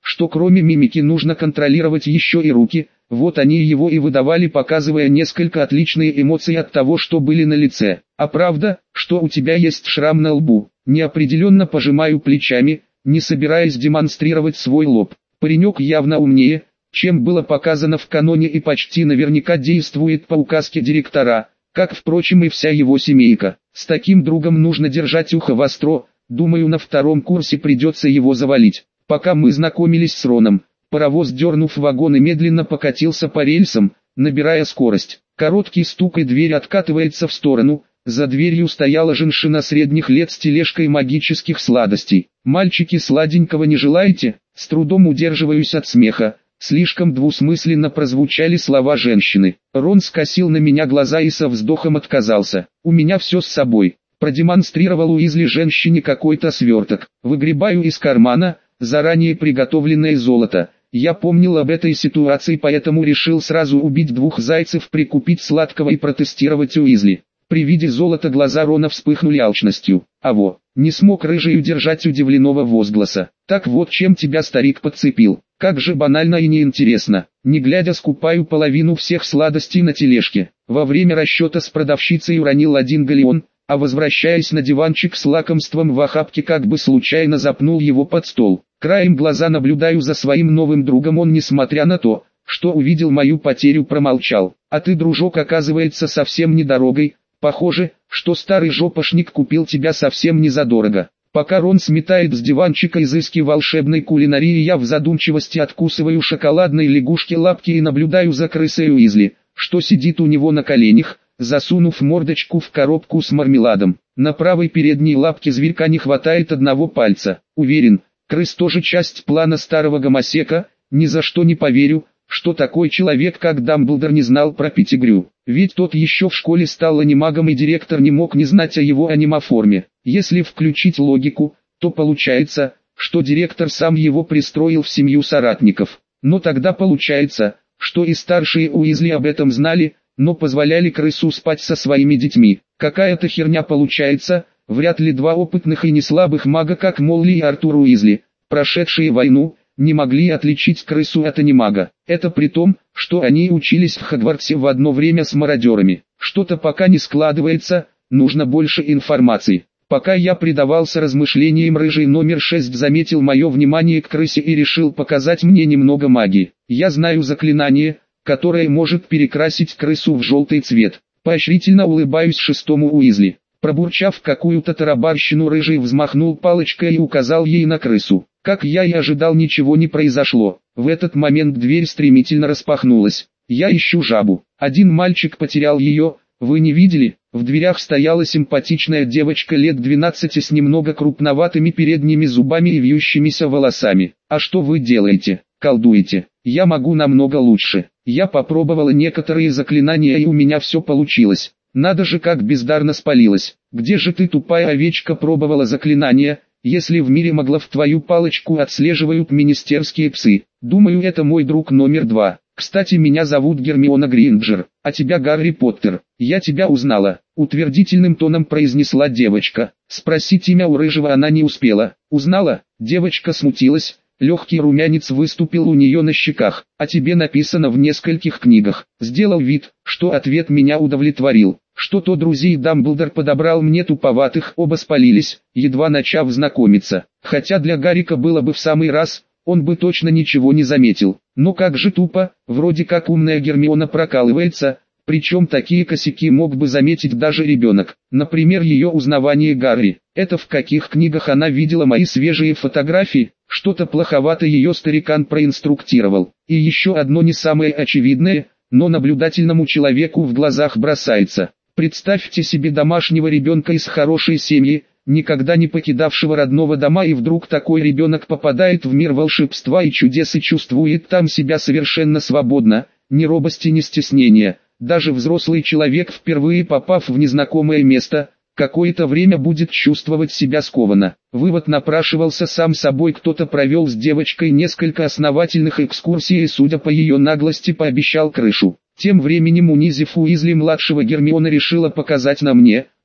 что кроме мимики нужно контролировать еще и руки, вот они его и выдавали, показывая несколько отличные эмоции от того, что были на лице. А правда, что у тебя есть шрам на лбу? Неопределенно пожимаю плечами, не собираясь демонстрировать свой лоб. Паренек явно умнее, чем было показано в каноне, и почти наверняка действует по указке директора, как, впрочем, и вся его семейка. С таким другом нужно держать ухо востро, думаю, на втором курсе придется его завалить. Пока мы знакомились с Роном, паровоз, дернув вагон, и медленно покатился по рельсам, набирая скорость. Короткий стук, и дверь откатывается в сторону. За дверью стояла женщина средних лет с тележкой магических сладостей. «Мальчики, сладенького не желаете?» С трудом удерживаюсь от смеха. Слишком двусмысленно прозвучали слова женщины. Рон скосил на меня глаза и со вздохом отказался. «У меня все с собой». Продемонстрировал Уизли женщине какой-то сверток. Выгребаю из кармана заранее приготовленное золото. Я помнил об этой ситуации, поэтому решил сразу убить двух зайцев, прикупить сладкого и протестировать Уизли. При виде золота глаза Рона вспыхнули алчностью. «Аво!» Не смог Рыжий удержать удивленного возгласа. «Так вот, чем тебя старик подцепил. Как же банально и неинтересно». Не глядя, скупаю половину всех сладостей на тележке. Во время расчета с продавщицей уронил 1 галеон, а возвращаясь на диванчик с лакомством в охапке, как бы случайно запнул его под стол. Краем глаза наблюдаю за своим новым другом. Он, несмотря на то, что увидел мою потерю, промолчал. «А ты, дружок, оказывается совсем недорогой. Похоже, что старый жопошник купил тебя совсем не задорого». Пока Рон сметает с диванчика изыски волшебной кулинарии, я в задумчивости откусываю шоколадной лягушки лапки и наблюдаю за крысой Уизли, что сидит у него на коленях, засунув мордочку в коробку с мармеладом. На правой передней лапке зверька не хватает одного пальца. Уверен, крыс тоже часть плана старого гомосека. Ни за что не поверю, что такой человек, как Дамблдор, не знал про Петтигрю. Ведь тот еще в школе стал анимагом, и директор не мог не знать о его анимаформе. Если включить логику, то получается, что директор сам его пристроил в семью соратников. Но тогда получается, что и старшие Уизли об этом знали, но позволяли крысу спать со своими детьми. Какая-то херня получается. Вряд ли два опытных и неслабых мага, как Молли и Артур Уизли, прошедшие войну, не могли отличить крысу от анимага. Это при том, что они учились в Хогвартсе в одно время с мародерами. Что-то пока не складывается, нужно больше информации. Пока я предавался размышлениям, Рыжий номер 6 заметил мое внимание к крысе и решил показать мне немного магии. Я знаю заклинание, которое может перекрасить крысу в желтый цвет. Поощрительно улыбаюсь шестому Уизли. Пробурчав какую-то тарабарщину, Рыжий взмахнул палочкой и указал ей на крысу. Как я и ожидал, ничего не произошло. В этот момент дверь стремительно распахнулась. Я ищу жабу. Один мальчик потерял ее, вы не видели? В дверях стояла симпатичная девочка лет 12 с немного крупноватыми передними зубами и вьющимися волосами. А что вы делаете? Колдуете? Я могу намного лучше. Я попробовала некоторые заклинания, и у меня все получилось. Надо же, как бездарно спалилась. Где же ты, тупая овечка, пробовала заклинания, если в мире моглов твою палочку отслеживают министерские псы? Думаю, это мой друг номер 2. Кстати, меня зовут Гермиона Грейнджер, а тебя Гарри Поттер. Я тебя узнала, утвердительным тоном произнесла девочка. Спросить имя у Рыжего она не успела. Узнала? Девочка смутилась. Легкий румянец выступил у нее на щеках. «О тебе написано в нескольких книгах». Сделал вид, что ответ меня удовлетворил. Что-то друзей Дамблдор подобрал мне туповатых, оба спалились, едва начав знакомиться. Хотя для Гаррика было бы в самый раз, он бы точно ничего не заметил. Но как же тупо, вроде как умная Гермиона прокалывается, причем такие косяки мог бы заметить даже ребенок. Например, ее узнавание Гарри. Это в каких книгах она видела мои свежие фотографии? Что-то плоховато ее старикан проинструктировал. И еще одно не самое очевидное, но наблюдательному человеку в глазах бросается. Представьте себе домашнего ребенка из хорошей семьи, никогда не покидавшего родного дома, и вдруг такой ребенок попадает в мир волшебства и чудес и чувствует там себя совершенно свободно, ни робости, ни стеснения. Даже взрослый человек, впервые попав в незнакомое место, какое-то время будет чувствовать себя скованно. Вывод напрашивался сам собой. Кто-то провел с девочкой несколько основательных экскурсий и, судя по ее наглости, пообещал крышу. Тем временем, унизив Уизли-младшего, Гермиона решила показать на мне,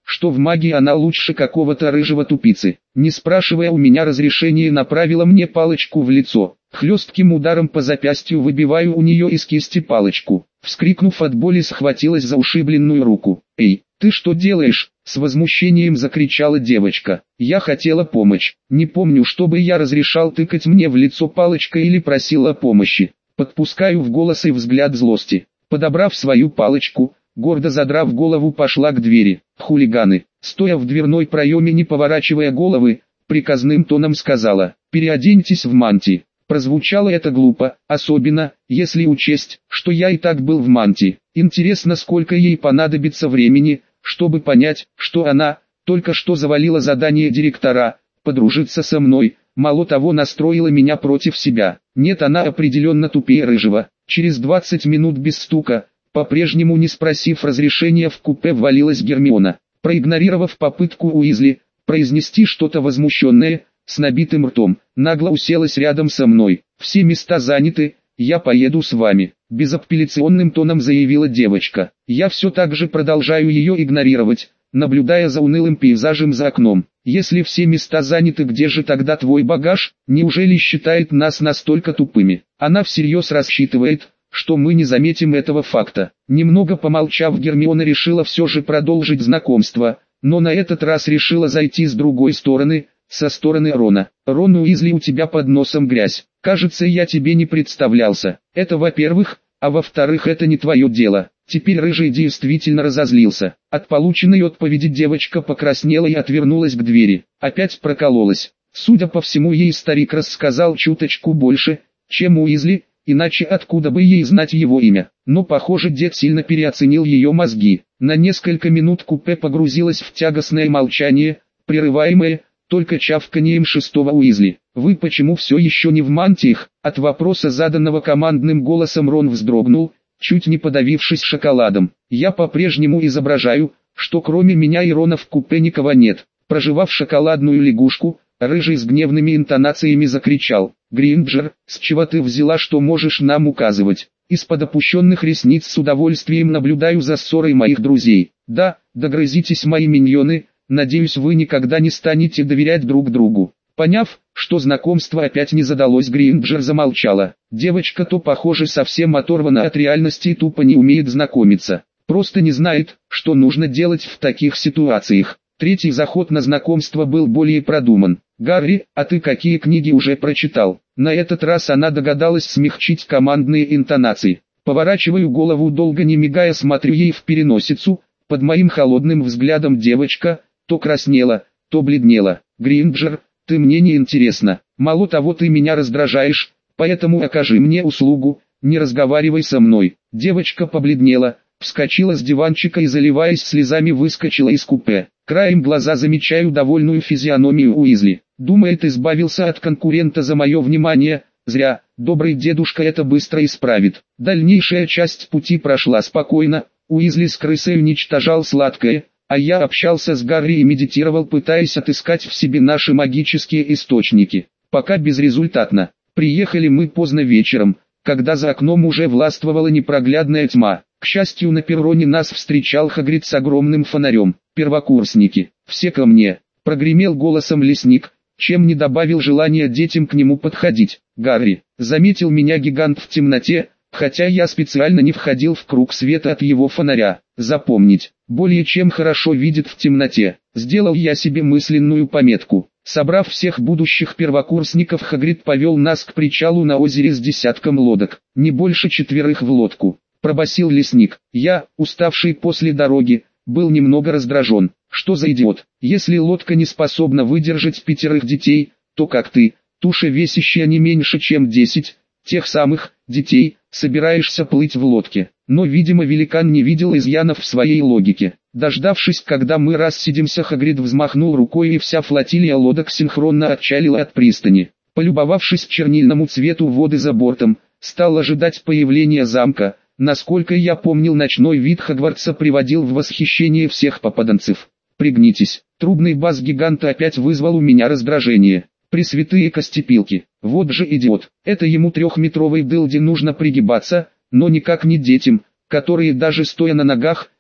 что в магии она лучше какого-то рыжего тупицы. Не спрашивая у меня разрешения, направила мне палочку в лицо. Хлестким ударом по запястью выбиваю у нее из кисти палочку. Вскрикнув от боли, схватилась за ушибленную руку. «Эй, ты что делаешь?» — с возмущением закричала девочка. Я хотела помочь. Не помню, чтобы я разрешал тыкать мне в лицо палочкой или просил о помощи. Подпускаю в голос и взгляд злости. Подобрав свою палочку, гордо задрав голову, пошла к двери. Хулиганы, стоя в дверной проеме, не поворачивая головы, приказным тоном сказала: «Переоденьтесь в мантии». Прозвучало это глупо, особенно, если учесть, что я и так был в мантии. Интересно, сколько ей понадобится времени, чтобы понять, что она только что завалила задание директора, подружиться со мной, мало того, настроила меня против себя. Нет, она определенно тупее рыжего. Через 20 минут без стука, по-прежнему не спросив разрешения, в купе ввалилась Гермиона. Проигнорировав попытку Уизли произнести что-то возмущенное, с набитым ртом, нагло уселась рядом со мной. «Все места заняты, я поеду с вами», — безапелляционным тоном заявила девочка. Я все так же продолжаю ее игнорировать, наблюдая за унылым пейзажем за окном. «Если все места заняты, где же тогда твой багаж? Неужели считает нас настолько тупыми?» Она всерьез рассчитывает, что мы не заметим этого факта. Немного помолчав, Гермиона решила все же продолжить знакомство, но на этот раз решила зайти с другой стороны, со стороны Рона. «Рон Уизли, у тебя под носом грязь. Кажется, я тебе не представлялся. Это во-первых, а во-вторых, это не твое дело». Теперь рыжий действительно разозлился. От полученной отповеди девочка покраснела и отвернулась к двери. Опять прокололась. Судя по всему, ей старик рассказал чуточку больше, чем Уизли, иначе откуда бы ей знать его имя. Но похоже, дед сильно переоценил ее мозги. На несколько минут купе погрузилось в тягостное молчание, прерываемое только чавканьем шестого Уизли. «Вы почему все еще не в мантиях?» От вопроса, заданного командным голосом, Рон вздрогнул, чуть не подавившись шоколадом. Я по-прежнему изображаю, что кроме меня и Рона в купе никого нет. Прожевав шоколадную лягушку, рыжий с гневными интонациями закричал: «Гринджер, с чего ты взяла, что можешь нам указывать?» Из-под опущенных ресниц с удовольствием наблюдаю за ссорой моих друзей. «Да, догрызитесь, мои миньоны, надеюсь, вы никогда не станете доверять друг другу». Поняв, что знакомство опять не задалось, Гринджер замолчала. Девочка то, похоже, совсем оторвана от реальности и тупо не умеет знакомиться. Просто не знает, что нужно делать в таких ситуациях. Третий заход на знакомство был более продуман. «Гарри, а ты какие книги уже прочитал?» На этот раз она догадалась смягчить командные интонации. Поворачиваю голову, долго не мигая смотрю ей в переносицу. Под моим холодным взглядом девочка то краснела, то бледнела. «Гринджер, ты мне не интересна. Мало того, ты меня раздражаешь, поэтому окажи мне услугу, не разговаривай со мной». Девочка побледнела, вскочила с диванчика и, заливаясь слезами, выскочила из купе. Краем глаза замечаю довольную физиономию Уизли. Думает, избавился от конкурента за мое внимание. Зря, добрый дедушка это быстро исправит. Дальнейшая часть пути прошла спокойно. Уизли с крысой уничтожал сладкое, а я общался с Гарри и медитировал, пытаясь отыскать в себе наши магические источники. Пока безрезультатно. Приехали мы поздно вечером, когда за окном уже властвовала непроглядная тьма. К счастью, на перроне нас встречал Хагрид с огромным фонарем. «Первокурсники, все ко мне!» — прогремел голосом лесник, чем не добавил желания детям к нему подходить. «Гарри!» — заметил меня гигант в темноте, хотя я специально не входил в круг света от его фонаря. «Запомнить, более чем хорошо видит в темноте». Сделал я себе мысленную пометку. Собрав всех будущих первокурсников, Хагрид повел нас к причалу на озере с десятком лодок, не больше 4 в лодку. Пробасил лесник. Я, уставший после дороги, был немного раздражен. Что за идиот? Если лодка не способна выдержать 5 детей, то как ты, туша весящая не меньше чем 10, тех самых детей, собираешься плыть в лодке? Но, видимо, великан не видел изъянов в своей логике. Дождавшись, когда мы рассидимся, Хагрид взмахнул рукой, и вся флотилия лодок синхронно отчалила от пристани. Полюбовавшись чернильному цвету воды за бортом, стал ожидать появления замка. Насколько я помнил, ночной вид Хогвартса приводил в восхищение всех попаданцев. «Пригнитесь». Трубный бас гиганта опять вызвал у меня раздражение. Пресвятые костепилки. Вот же идиот. Это ему 3-метровой дылде нужно пригибаться, но никак не детям, которые даже стоя на ногах,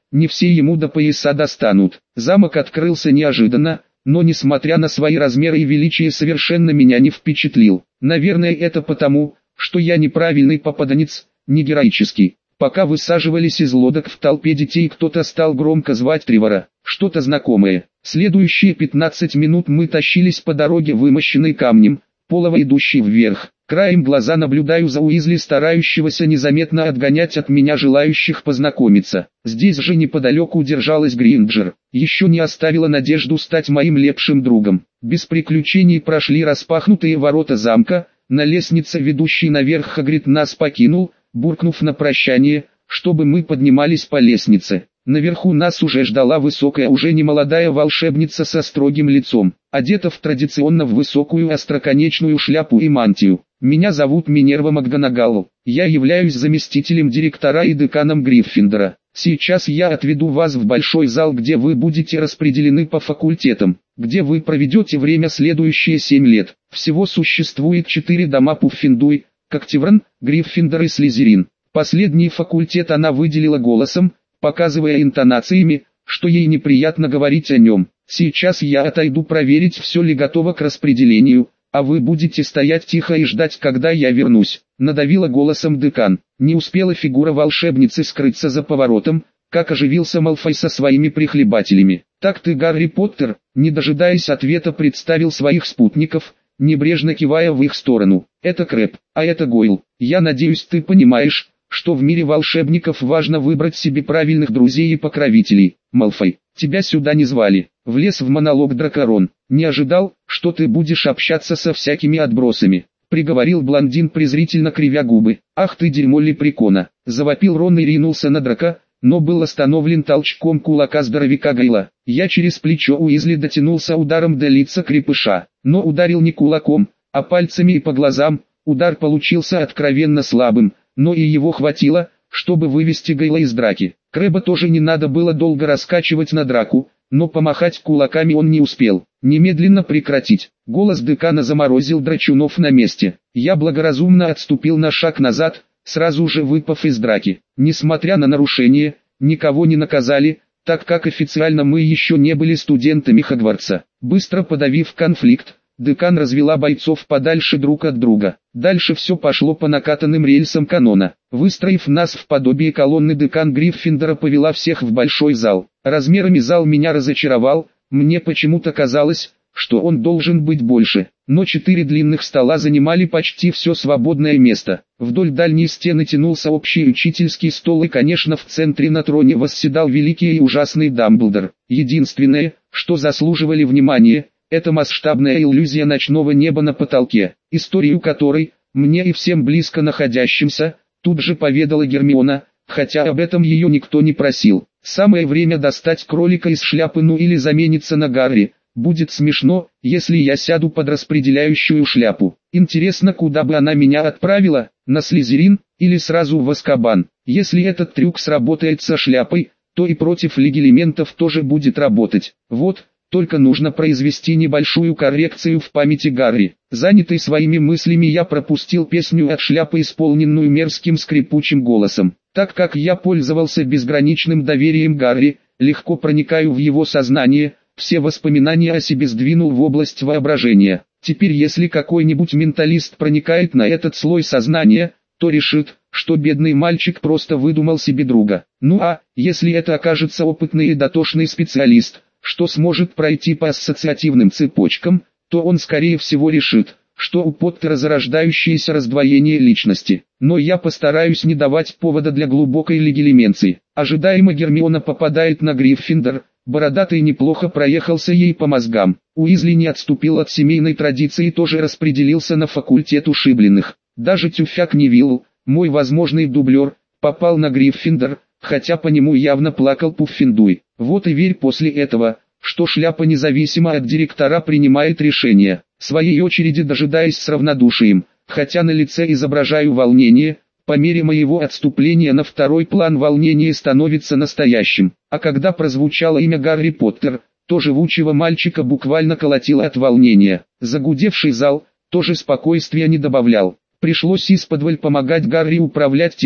не все ему до пояса достанут. Замок открылся неожиданно, но несмотря на свои размеры и величие совершенно меня не впечатлил. Наверное, это потому, что я неправильный попаданец, не героический. Пока высаживались из лодок в толпе детей, кто-то стал громко звать Тревора, что-то знакомое. Следующие 15 минут мы тащились по дороге, вымощенной камнем, полово идущей вверх. Краем глаза наблюдаю за Уизли, старающегося незаметно отгонять от меня желающих познакомиться. Здесь же неподалеку удержалась Гринджер. Еще не оставила надежду стать моим лепшим другом. Без приключений прошли распахнутые ворота замка. На лестнице, ведущей наверх, Хагрид нас покинул, буркнув на прощание, чтобы мы поднимались по лестнице. Наверху нас уже ждала высокая, уже немолодая волшебница со строгим лицом, одета в традиционно высокую остроконечную шляпу и мантию. Меня зовут Минерва МакГонагал. Я являюсь заместителем директора и деканом Гриффиндора. Сейчас я отведу вас в большой зал, где вы будете распределены по факультетам, где вы проведете время следующие 7 лет. Всего существует 4 дома Пуффендуй, Когтевран, Гриффиндор и Слизерин. Последний факультет она выделила голосом, показывая интонациями, что ей неприятно говорить о нем. Сейчас я отойду проверить, все ли готово к распределению, а вы будете стоять тихо и ждать, когда я вернусь. Надавила голосом декан. Не успела фигура волшебницы скрыться за поворотом, как оживился Малфой со своими прихлебателями. «Так ты, Гарри Поттер?» Не дожидаясь ответа, представил своих спутников, небрежно кивая в их сторону. «Это Крэб, а это Гойл. Я надеюсь, ты понимаешь, что в мире волшебников важно выбрать себе правильных друзей и покровителей. Малфой, тебя сюда не звали». Влез в монолог Дракорон. «Не ожидал, что ты будешь общаться со всякими отбросами», — приговорил блондин, презрительно кривя губы. «Ах ты дерьмо лепрекона!» — завопил Рон и ринулся на Драка, но был остановлен толчком кулака здоровяка Гайла. Я через плечо Уизли дотянулся ударом до лица крепыша, но ударил не кулаком, а пальцами и по глазам. Удар получился откровенно слабым, но и его хватило, чтобы вывести Гайла из драки. Крэба тоже не надо было долго раскачивать на драку, но помахать кулаками он не успел. «Немедленно прекратить!» Голос декана заморозил драчунов на месте. Я благоразумно отступил на шаг назад, сразу же выпав из драки. Несмотря на нарушение, никого не наказали, так как официально мы еще не были студентами Хогвартса. Быстро подавив конфликт, декан развела бойцов подальше друг от друга. Дальше все пошло по накатанным рельсам канона. Выстроив нас в подобие колонны, декан Гриффиндора повела всех в большой зал. Размерами зал меня разочаровал, мне почему-то казалось, что он должен быть больше. Но 4 длинных стола занимали почти все свободное место. Вдоль дальней стены тянулся общий учительский стол, и, конечно, в центре на троне восседал великий и ужасный Дамблдор. Единственное, что заслуживали внимания, это масштабная иллюзия ночного неба на потолке, историю которой, мне и всем близко находящимся, тут же поведала Гермиона, хотя об этом ее никто не просил. Самое время достать кролика из шляпы, ну или замениться на Гарри. Будет смешно, если я сяду под распределяющую шляпу. Интересно, куда бы она меня отправила, на Слизерин, или сразу в Азкабан. Если этот трюк сработает со шляпой, то и против легилементов тоже будет работать. Вот, только нужно произвести небольшую коррекцию в памяти Гарри. Занятый своими мыслями, я пропустил песню от шляпы, исполненную мерзким скрипучим голосом. Так как я пользовался безграничным доверием Гарри, легко проникаю в его сознание, все воспоминания о себе сдвинул в область воображения. Теперь если какой-нибудь менталист проникает на этот слой сознания, то решит, что бедный мальчик просто выдумал себе друга. Ну а, если это окажется опытный и дотошный специалист, что сможет пройти по ассоциативным цепочкам, то он скорее всего решит, что у Поттера зарождающееся раздвоение личности. Но я постараюсь не давать повода для глубокой легилеменции. Ожидаемо Гермиона попадает на Гриффиндор. Бородатый неплохо проехался ей по мозгам. Уизли не отступил от семейной традиции и тоже распределился на факультет ушибленных. Даже Тюфяк Невилл, мой возможный дублер, попал на Гриффиндор, хотя по нему явно плакал Пуффендуй. Вот и верь после этого, что шляпа независимо от директора принимает решения, в своей очереди дожидаясь с равнодушием, хотя на лице изображаю волнение. По мере моего отступления на второй план волнение становится настоящим, а когда прозвучало имя Гарри Поттер, то живучего мальчика буквально колотило от волнения. Загудевший зал тоже спокойствия не добавлял. Пришлось исподволь помогать Гарри управлять телом,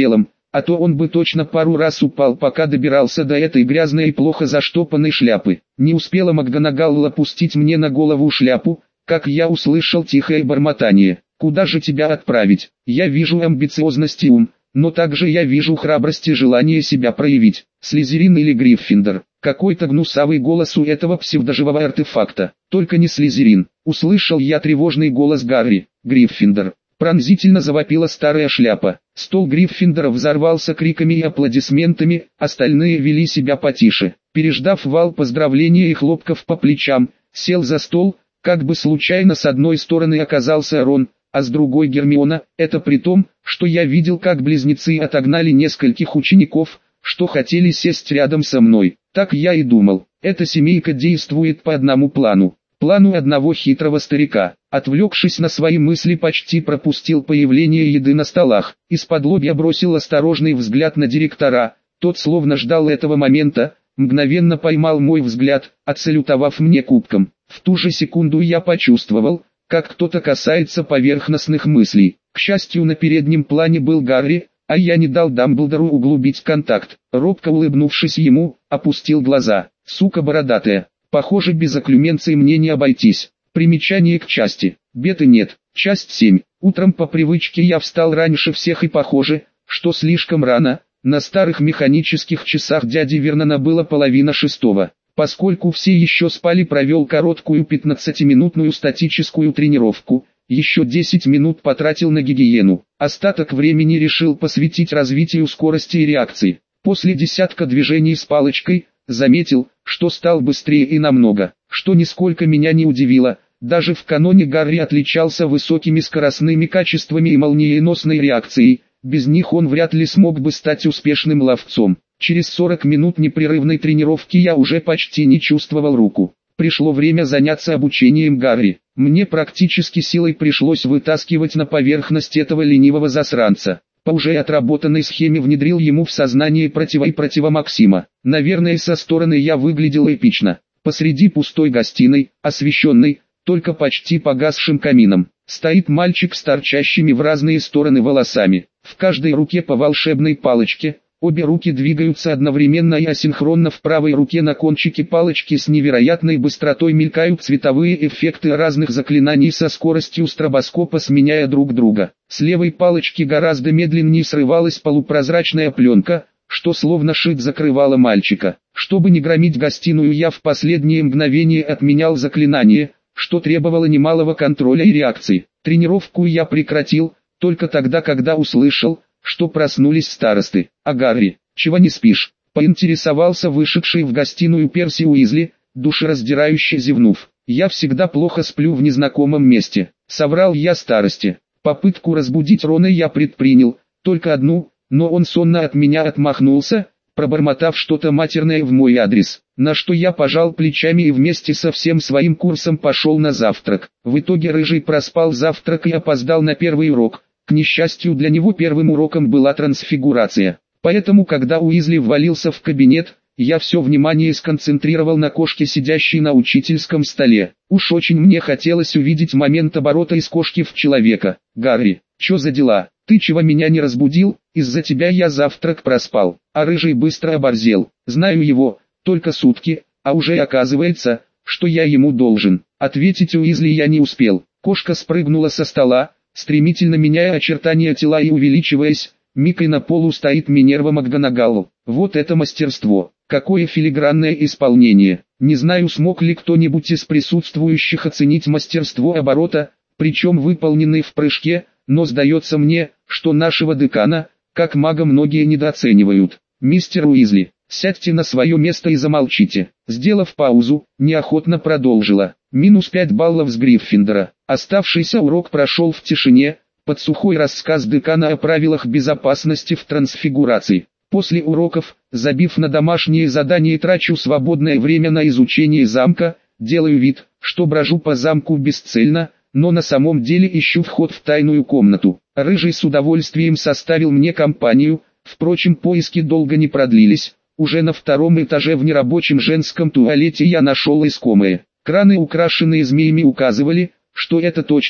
а то он бы точно пару раз упал, пока добирался до этой грязной и плохо заштопанной шляпы. Не успела МакГонагал опустить мне на голову шляпу, как я услышал тихое бормотание. «Куда же тебя отправить? Я вижу амбициозность и ум, но также я вижу храбрость и желание себя проявить. Слизерин или Гриффиндор?» Какой-то гнусавый голос у этого псевдоживого артефакта. «Только не Слизерин!» Услышал я тревожный голос Гарри. «Гриффиндор!» Пронзительно завопила старая шляпа. Стол Гриффиндора взорвался криками и аплодисментами, остальные вели себя потише. Переждав вал поздравления и хлопков по плечам, сел за стол, как бы случайно с одной стороны оказался Рон, а с другой Гермиона, это при том, что я видел, как близнецы отогнали нескольких учеников, что хотели сесть рядом со мной. Так я и думал, эта семейка действует по одному плану. Плану одного хитрого старика. Отвлекшись на свои мысли, почти пропустил появление еды на столах. Из-под-лобья бросил осторожный взгляд на директора, тот словно ждал этого момента, мгновенно поймал мой взгляд, отсалютовав мне кубком. В ту же секунду я почувствовал, как кто-то касается поверхностных мыслей. К счастью, на переднем плане был Гарри, а я не дал Дамблдору углубить контакт. Робко улыбнувшись ему, опустил глаза. Сука бородатая. Похоже, без окклюменции мне не обойтись. Примечание к части. Беты нет. Часть 7. Утром по привычке я встал раньше всех и похоже, что слишком рано. На старых механических часах дяди Вернона было 5:30. Поскольку все еще спали, провел короткую 15-минутную статическую тренировку. Еще 10 минут потратил на гигиену. Остаток времени решил посвятить развитию скорости и реакции. После десятка движений с палочкой, заметил, что стал быстрее и намного, что нисколько меня не удивило. Даже в каноне Гарри отличался высокими скоростными качествами и молниеносной реакцией, без них он вряд ли смог бы стать успешным ловцом. Через 40 минут непрерывной тренировки я уже почти не чувствовал руку. Пришло время заняться обучением Гарри. Мне практически силой пришлось вытаскивать на поверхность этого ленивого засранца. По уже отработанной схеме внедрил ему в сознание противомаксима. Наверное, со стороны я выглядел эпично. Посреди пустой гостиной, освещенной, только почти погасшим камином, стоит мальчик с торчащими в разные стороны волосами. В каждой руке по волшебной палочке, обе руки двигаются одновременно и асинхронно. В правой руке на кончике палочки с невероятной быстротой мелькают цветовые эффекты разных заклинаний со скоростью стробоскопа, сменяя друг друга. С левой палочки гораздо медленнее срывалась полупрозрачная пленка, что словно щит закрывала мальчика. Чтобы не громить гостиную, я в последние мгновения отменял заклинание, что требовало немалого контроля и реакции. Тренировку я прекратил, только тогда, когда услышал, что проснулись старосты. «А Гарри, чего не спишь?» — поинтересовался вышедший в гостиную Перси Уизли, душераздирающе зевнув. «Я всегда плохо сплю в незнакомом месте», — соврал я старости. Попытку разбудить Рона я предпринял, только одну, но он сонно от меня отмахнулся, пробормотав что-то матерное в мой адрес, на что я пожал плечами и вместе со всем своим курсом пошел на завтрак. В итоге Рыжий проспал завтрак и опоздал на первый урок. К несчастью для него, первым уроком была трансфигурация. Поэтому, когда Уизли ввалился в кабинет, я все внимание сконцентрировал на кошке, сидящей на учительском столе. Уж очень мне хотелось увидеть момент оборота из кошки в человека. «Гарри, чё за дела? Ты чего меня не разбудил? Из-за тебя я завтрак проспал». А Рыжий быстро оборзел. Знаю его, только сутки, а уже оказывается, что я ему должен. Ответить Уизли я не успел. Кошка спрыгнула со стола, стремительно меняя очертания тела и увеличиваясь. Миг и на полу стоит Минерва МакГонагал. Вот это мастерство! Какое филигранное исполнение! Не знаю, смог ли кто-нибудь из присутствующих оценить мастерство оборота, причем выполненный в прыжке, но сдается мне, что нашего декана, как мага, многие недооценивают. «Мистер Уизли, сядьте на свое место и замолчите». Сделав паузу, неохотно продолжила. -5 баллов с Гриффиндора. Оставшийся урок прошел в тишине, под сухой рассказ декана о правилах безопасности в трансфигурации. После уроков, забив на домашние задания, трачу свободное время на изучение замка, делаю вид, что брожу по замку бесцельно, но на самом деле ищу вход в тайную комнату. Рыжий с удовольствием составил мне компанию, впрочем, поиски долго не продлились. Уже на втором этаже в нерабочем женском туалете я нашел искомое. Краны, украшенные змеями, указывали, что это точно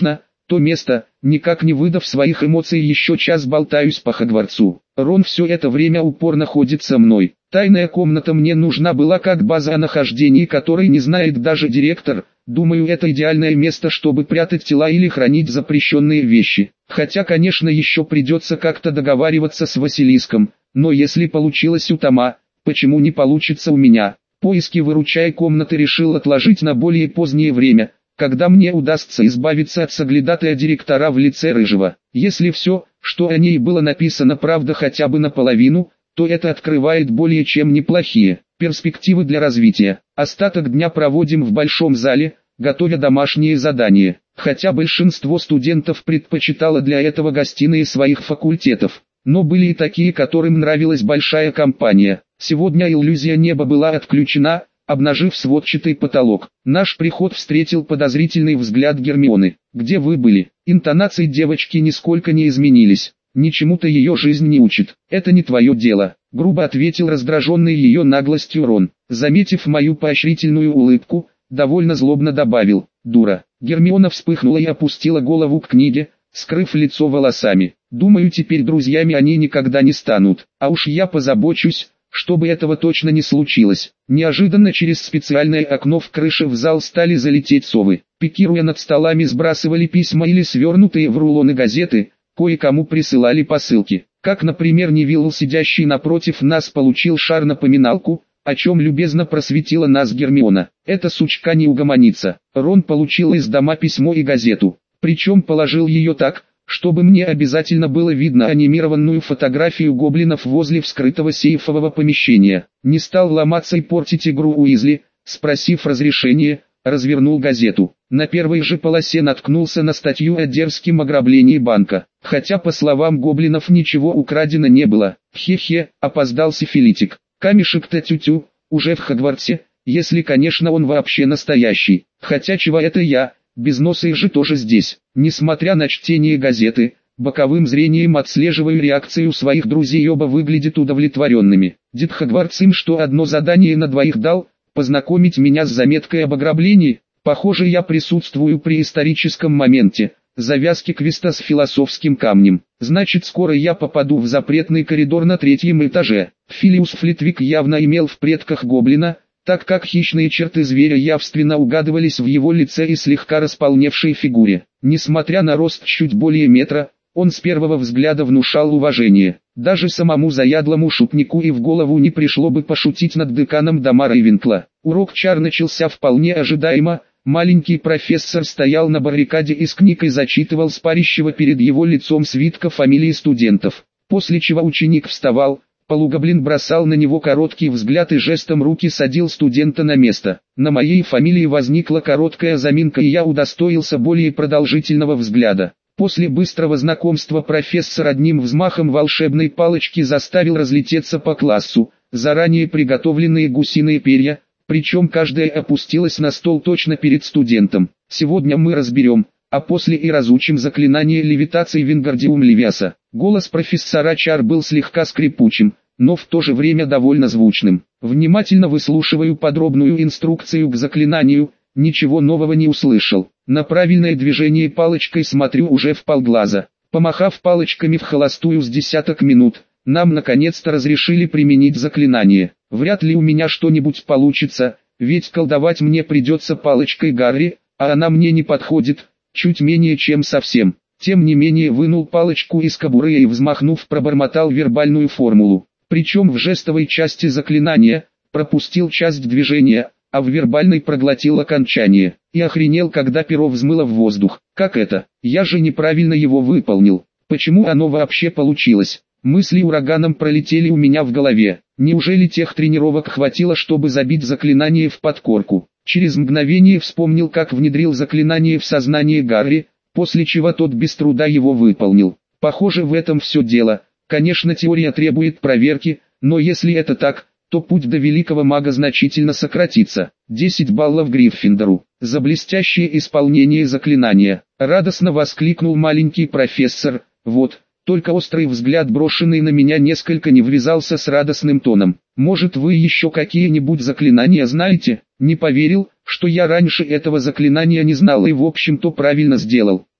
то место, никак не выдав своих эмоций, еще час болтаюсь по Хогвартсу. Рон все это время упорно ходит со мной. Тайная комната мне нужна была как база, о нахождении которой не знает даже директор. Думаю, это идеальное место, чтобы прятать тела или хранить запрещенные вещи. Хотя, конечно, еще придется как-то договариваться с Василиском. Но если получилось у Тома, почему не получится у меня? Поиски выручай комнаты решил отложить на более позднее время, когда мне удастся избавиться от соглядатая директора в лице Рыжего. Если все, что о ней было написано, правда хотя бы наполовину, то это открывает более чем неплохие перспективы для развития. Остаток дня проводим в большом зале, готовя домашние задания. Хотя большинство студентов предпочитало для этого гостиные своих факультетов. Но были и такие, которым нравилась большая компания. Сегодня иллюзия неба была отключена, обнажив сводчатый потолок. Наш приход встретил подозрительный взгляд Гермионы. «Где вы были?» Интонации девочки нисколько не изменились. «Ничему-то ее жизнь не учит. Это не твое дело», — грубо ответил раздраженный ее наглостью Рон. Заметив мою поощрительную улыбку, довольно злобно добавил: «Дура». Гермиона вспыхнула и опустила голову к книге, скрыв лицо волосами. «Думаю, теперь друзьями они никогда не станут, а уж я позабочусь, чтобы этого точно не случилось». Неожиданно через специальное окно в крыше в зал стали залететь совы. Пикируя над столами, сбрасывали письма или свернутые в рулоны газеты, кое-кому присылали посылки. Как, например, Невилл, сидящий напротив нас, получил шар-напоминалку, о чем любезно просветила нас Гермиона. Эта сучка не угомонится. Рон получил из дома письмо и газету, причем положил ее так, чтобы мне обязательно было видно анимированную фотографию гоблинов возле вскрытого сейфового помещения. Не стал ломаться и портить игру Уизли, спросив разрешения, развернул газету. На первой же полосе наткнулся на статью о дерзком ограблении банка. Хотя, по словам гоблинов, ничего украдено не было. Хе-хе, опоздал сифилитик. Камешек-то тю-тю, уже в Хогвартсе, если, конечно, он вообще настоящий. Хотя чего это я, безносый же тоже здесь. Несмотря на чтение газеты, боковым зрением отслеживаю реакцию своих друзей, оба выглядят удовлетворенными. Дед Хогвартс им что, одно задание на двоих дал? Познакомить меня с заметкой об ограблении? Похоже, я присутствую при историческом моменте завязки квеста с философским камнем. Значит, скоро я попаду в запретный коридор на 3-м этаже. Филиус Флитвик явно имел в предках гоблина, так как хищные черты зверя явственно угадывались в его лице и слегка располневшей фигуре. Несмотря на рост чуть более метра, он с первого взгляда внушал уважение. Даже самому заядлому шутнику и в голову не пришло бы пошутить над деканом дома Рейвенкла. Урок чар начался вполне ожидаемо. Маленький профессор стоял на баррикаде и с книгой зачитывал спарящего перед его лицом свитка фамилии студентов. После чего ученик вставал, полугоблин бросал на него короткий взгляд и жестом руки садил студента на место. На моей фамилии возникла короткая заминка, и я удостоился более продолжительного взгляда. После быстрого знакомства профессор одним взмахом волшебной палочки заставил разлететься по классу заранее приготовленные гусиные перья, причем каждая опустилась на стол точно перед студентом. Сегодня мы разберем, а после и разучим заклинание левитации Вингардиум Левиаса. Голос профессора чар был слегка скрипучим, но в то же время довольно звучным. Внимательно выслушиваю подробную инструкцию к заклинанию, ничего нового не услышал. На правильное движение палочкой смотрю уже вполглаза. Помахав палочками в холостую с десяток минут, нам наконец-то разрешили применить заклинание. Вряд ли у меня что-нибудь получится, ведь колдовать мне придется палочкой Гарри, а она мне не подходит, чуть менее чем совсем. Тем не менее вынул палочку из кобуры и, взмахнув, пробормотал вербальную формулу. Причем в жестовой части заклинания пропустил часть движения, а в вербальной проглотил окончание. И охренел, когда перо взмыло в воздух. Как это? Я же неправильно его выполнил. Почему оно вообще получилось? Мысли ураганом пролетели у меня в голове. Неужели тех тренировок хватило, чтобы забить заклинание в подкорку? Через мгновение вспомнил, как внедрил заклинание в сознание Гарри, после чего тот без труда его выполнил. Похоже, в этом все дело. Конечно, теория требует проверки, но если это так, то путь до великого мага значительно сократится. 10 баллов Гриффиндору за блестящее исполнение заклинания. Радостно воскликнул маленький профессор. Вот, только острый взгляд, брошенный на меня, несколько не ввязался с радостным тоном. Может, вы еще какие-нибудь заклинания знаете? Не поверил, что я раньше этого заклинания не знал и в общем-то правильно сделал.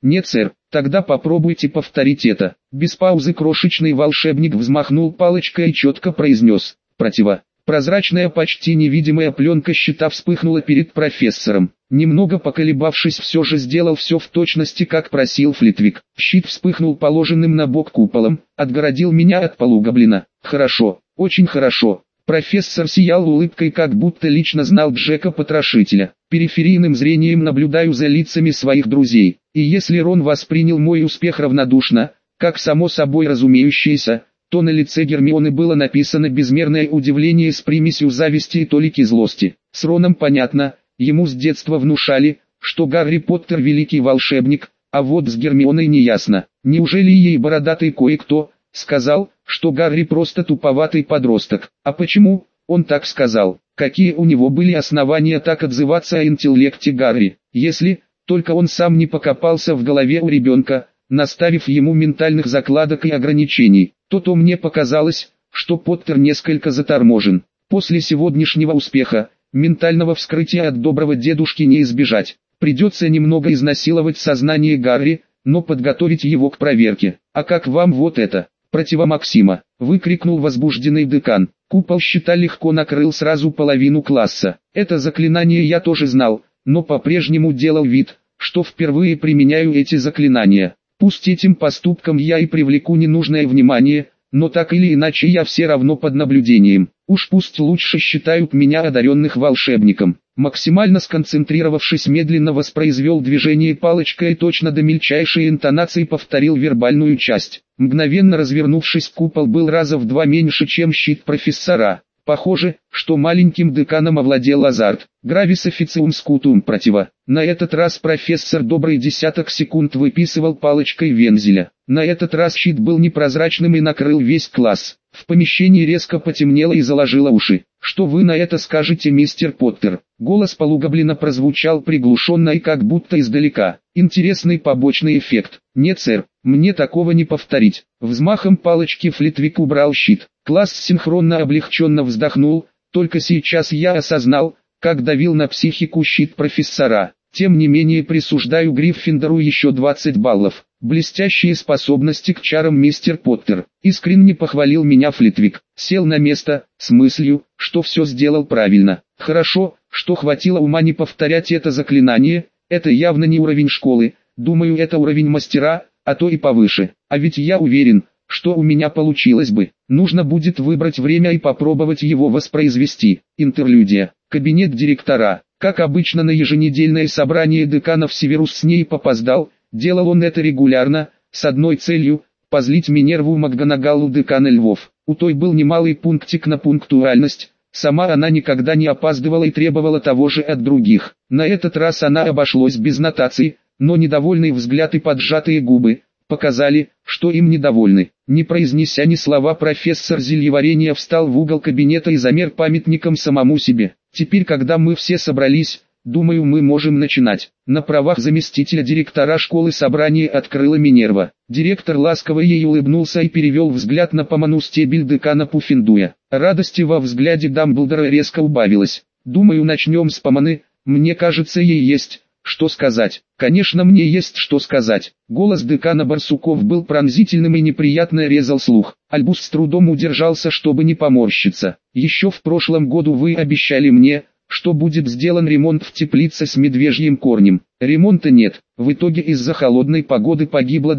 Нет, сэр. Тогда попробуйте повторить это. Без паузы крошечный волшебник взмахнул палочкой и четко произнес: «Противо». Прозрачная, почти невидимая пленка щита вспыхнула перед профессором. Немного поколебавшись, все же сделал все в точности, как просил Флитвик. Щит вспыхнул положенным на бок куполом, отгородил меня от полугоблина. Хорошо, очень хорошо. Профессор сиял улыбкой, как будто лично знал Джека-потрошителя. Периферийным зрением наблюдаю за лицами своих друзей. И если Рон воспринял мой успех равнодушно, как само собой разумеющееся, то на лице Гермионы было написано безмерное удивление с примесью зависти и толики злости. С Роном понятно, ему с детства внушали, что Гарри Поттер великий волшебник, а вот с Гермионой неясно. Неужели ей бородатый кое-кто сказал, что Гарри просто туповатый подросток? А почему он так сказал? Какие у него были основания так отзываться о интеллекте Гарри, если только он сам не покопался в голове у ребенка, наставив ему ментальных закладок и ограничений? То мне показалось, что Поттер несколько заторможен. После сегодняшнего успеха, ментального вскрытия от доброго дедушки не избежать. Придется немного изнасиловать сознание Гарри, но подготовить его к проверке. «А как вам вот это? Противо Максима!» — выкрикнул возбужденный декан. Купол щита легко накрыл сразу половину класса. Это заклинание я тоже знал, но по-прежнему делал вид, что впервые применяю эти заклинания. Пусть этим поступком я и привлеку ненужное внимание, но так или иначе я все равно под наблюдением. Уж пусть лучше считают меня одаренных волшебником. Максимально сконцентрировавшись, медленно воспроизвел движение палочкой и точно до мельчайшей интонации повторил вербальную часть. Мгновенно развернувшись, купол был раза в 2 меньше, чем щит профессора. Похоже, что маленьким деканом овладел азарт. Гравис официум скутум противо. На этот раз профессор добрый десяток секунд выписывал палочкой вензеля. На этот раз щит был непрозрачным и накрыл весь класс. В помещении резко потемнело и заложило уши. «Что вы на это скажете, мистер Поттер?» Голос полугоблина прозвучал приглушенно и как будто издалека. Интересный побочный эффект. «Нет, сэр, мне такого не повторить». Взмахом палочки Флитвик убрал щит. Класс синхронно облегченно вздохнул. Только сейчас я осознал, как давил на психику щит профессора. Тем не менее присуждаю Гриффиндору еще 20 баллов. Блестящие способности к чарам, мистер Поттер. Искренне похвалил меня Флитвик. Сел на место, с мыслью, что все сделал правильно. Хорошо, что хватило ума не повторять это заклинание. Это явно не уровень школы. Думаю, это уровень мастера, а то и повыше. А ведь я уверен, что у меня получилось бы. Нужно будет выбрать время и попробовать его воспроизвести. Интерлюдия. Кабинет директора. Как обычно, на еженедельное собрание деканов Северус Снейп опоздал. Делал он это регулярно, с одной целью – позлить Минерву МакГонагаллу, декана Львов. У той был немалый пунктик на пунктуальность. Сама она никогда не опаздывала и требовала того же от других. На этот раз она обошлось без нотаций, но недовольный взгляд и поджатые губы показали, что им недовольны. Не произнеся ни слова, профессор зельеварения встал в угол кабинета и замер памятником самому себе. «Теперь, когда мы все собрались, думаю, мы можем начинать». На правах заместителя директора школы собрание открыла Минерва. Директор ласково ей улыбнулся и перевел взгляд на помонустебель декана Пуффендуя. Радости во взгляде Дамблдора резко убавилось. «Думаю, начнем с помоны, мне кажется, ей есть что сказать». «Конечно, мне есть что сказать». Голос декана Барсуков был пронзительным и неприятно резал слух. Альбус с трудом удержался, чтобы не поморщиться. «Еще в прошлом году вы обещали мне, что будет сделан ремонт в теплице с медвежьим корнем. Ремонта нет. В итоге из-за холодной погоды погибло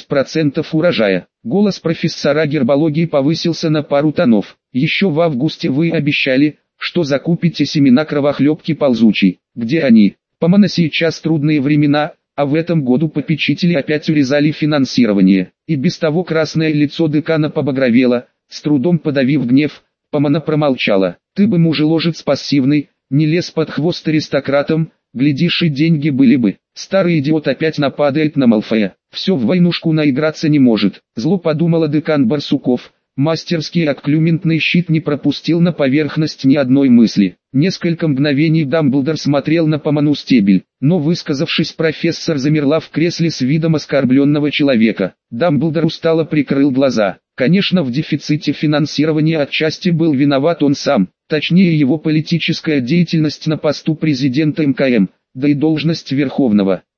20% урожая». Голос профессора гербологии повысился на пару тонов. «Еще в августе вы обещали, что закупите семена кровохлебки ползучей. Где они? Помона, сейчас трудные времена, а в этом году попечители опять урезали финансирование». И без того красное лицо декана побагровело, с трудом подавив гнев, Помона промолчала. «Ты бы, мужеложец пассивный, не лез под хвост аристократам, глядишь, и деньги были бы». Старый идиот опять нападает на Малфоя. Все в войнушку наиграться не может. Зло подумала декан Барсуков. Мастерский акклюментный щит не пропустил на поверхность ни одной мысли. Несколько мгновений Дамблдор смотрел на помонустебель, но, высказавшись, профессор замерла в кресле с видом оскорбленного человека. Дамблдор устало прикрыл глаза. Конечно, в дефиците финансирования отчасти был виноват он сам, точнее его политическая деятельность на посту президента МКМ, да и должность Верховного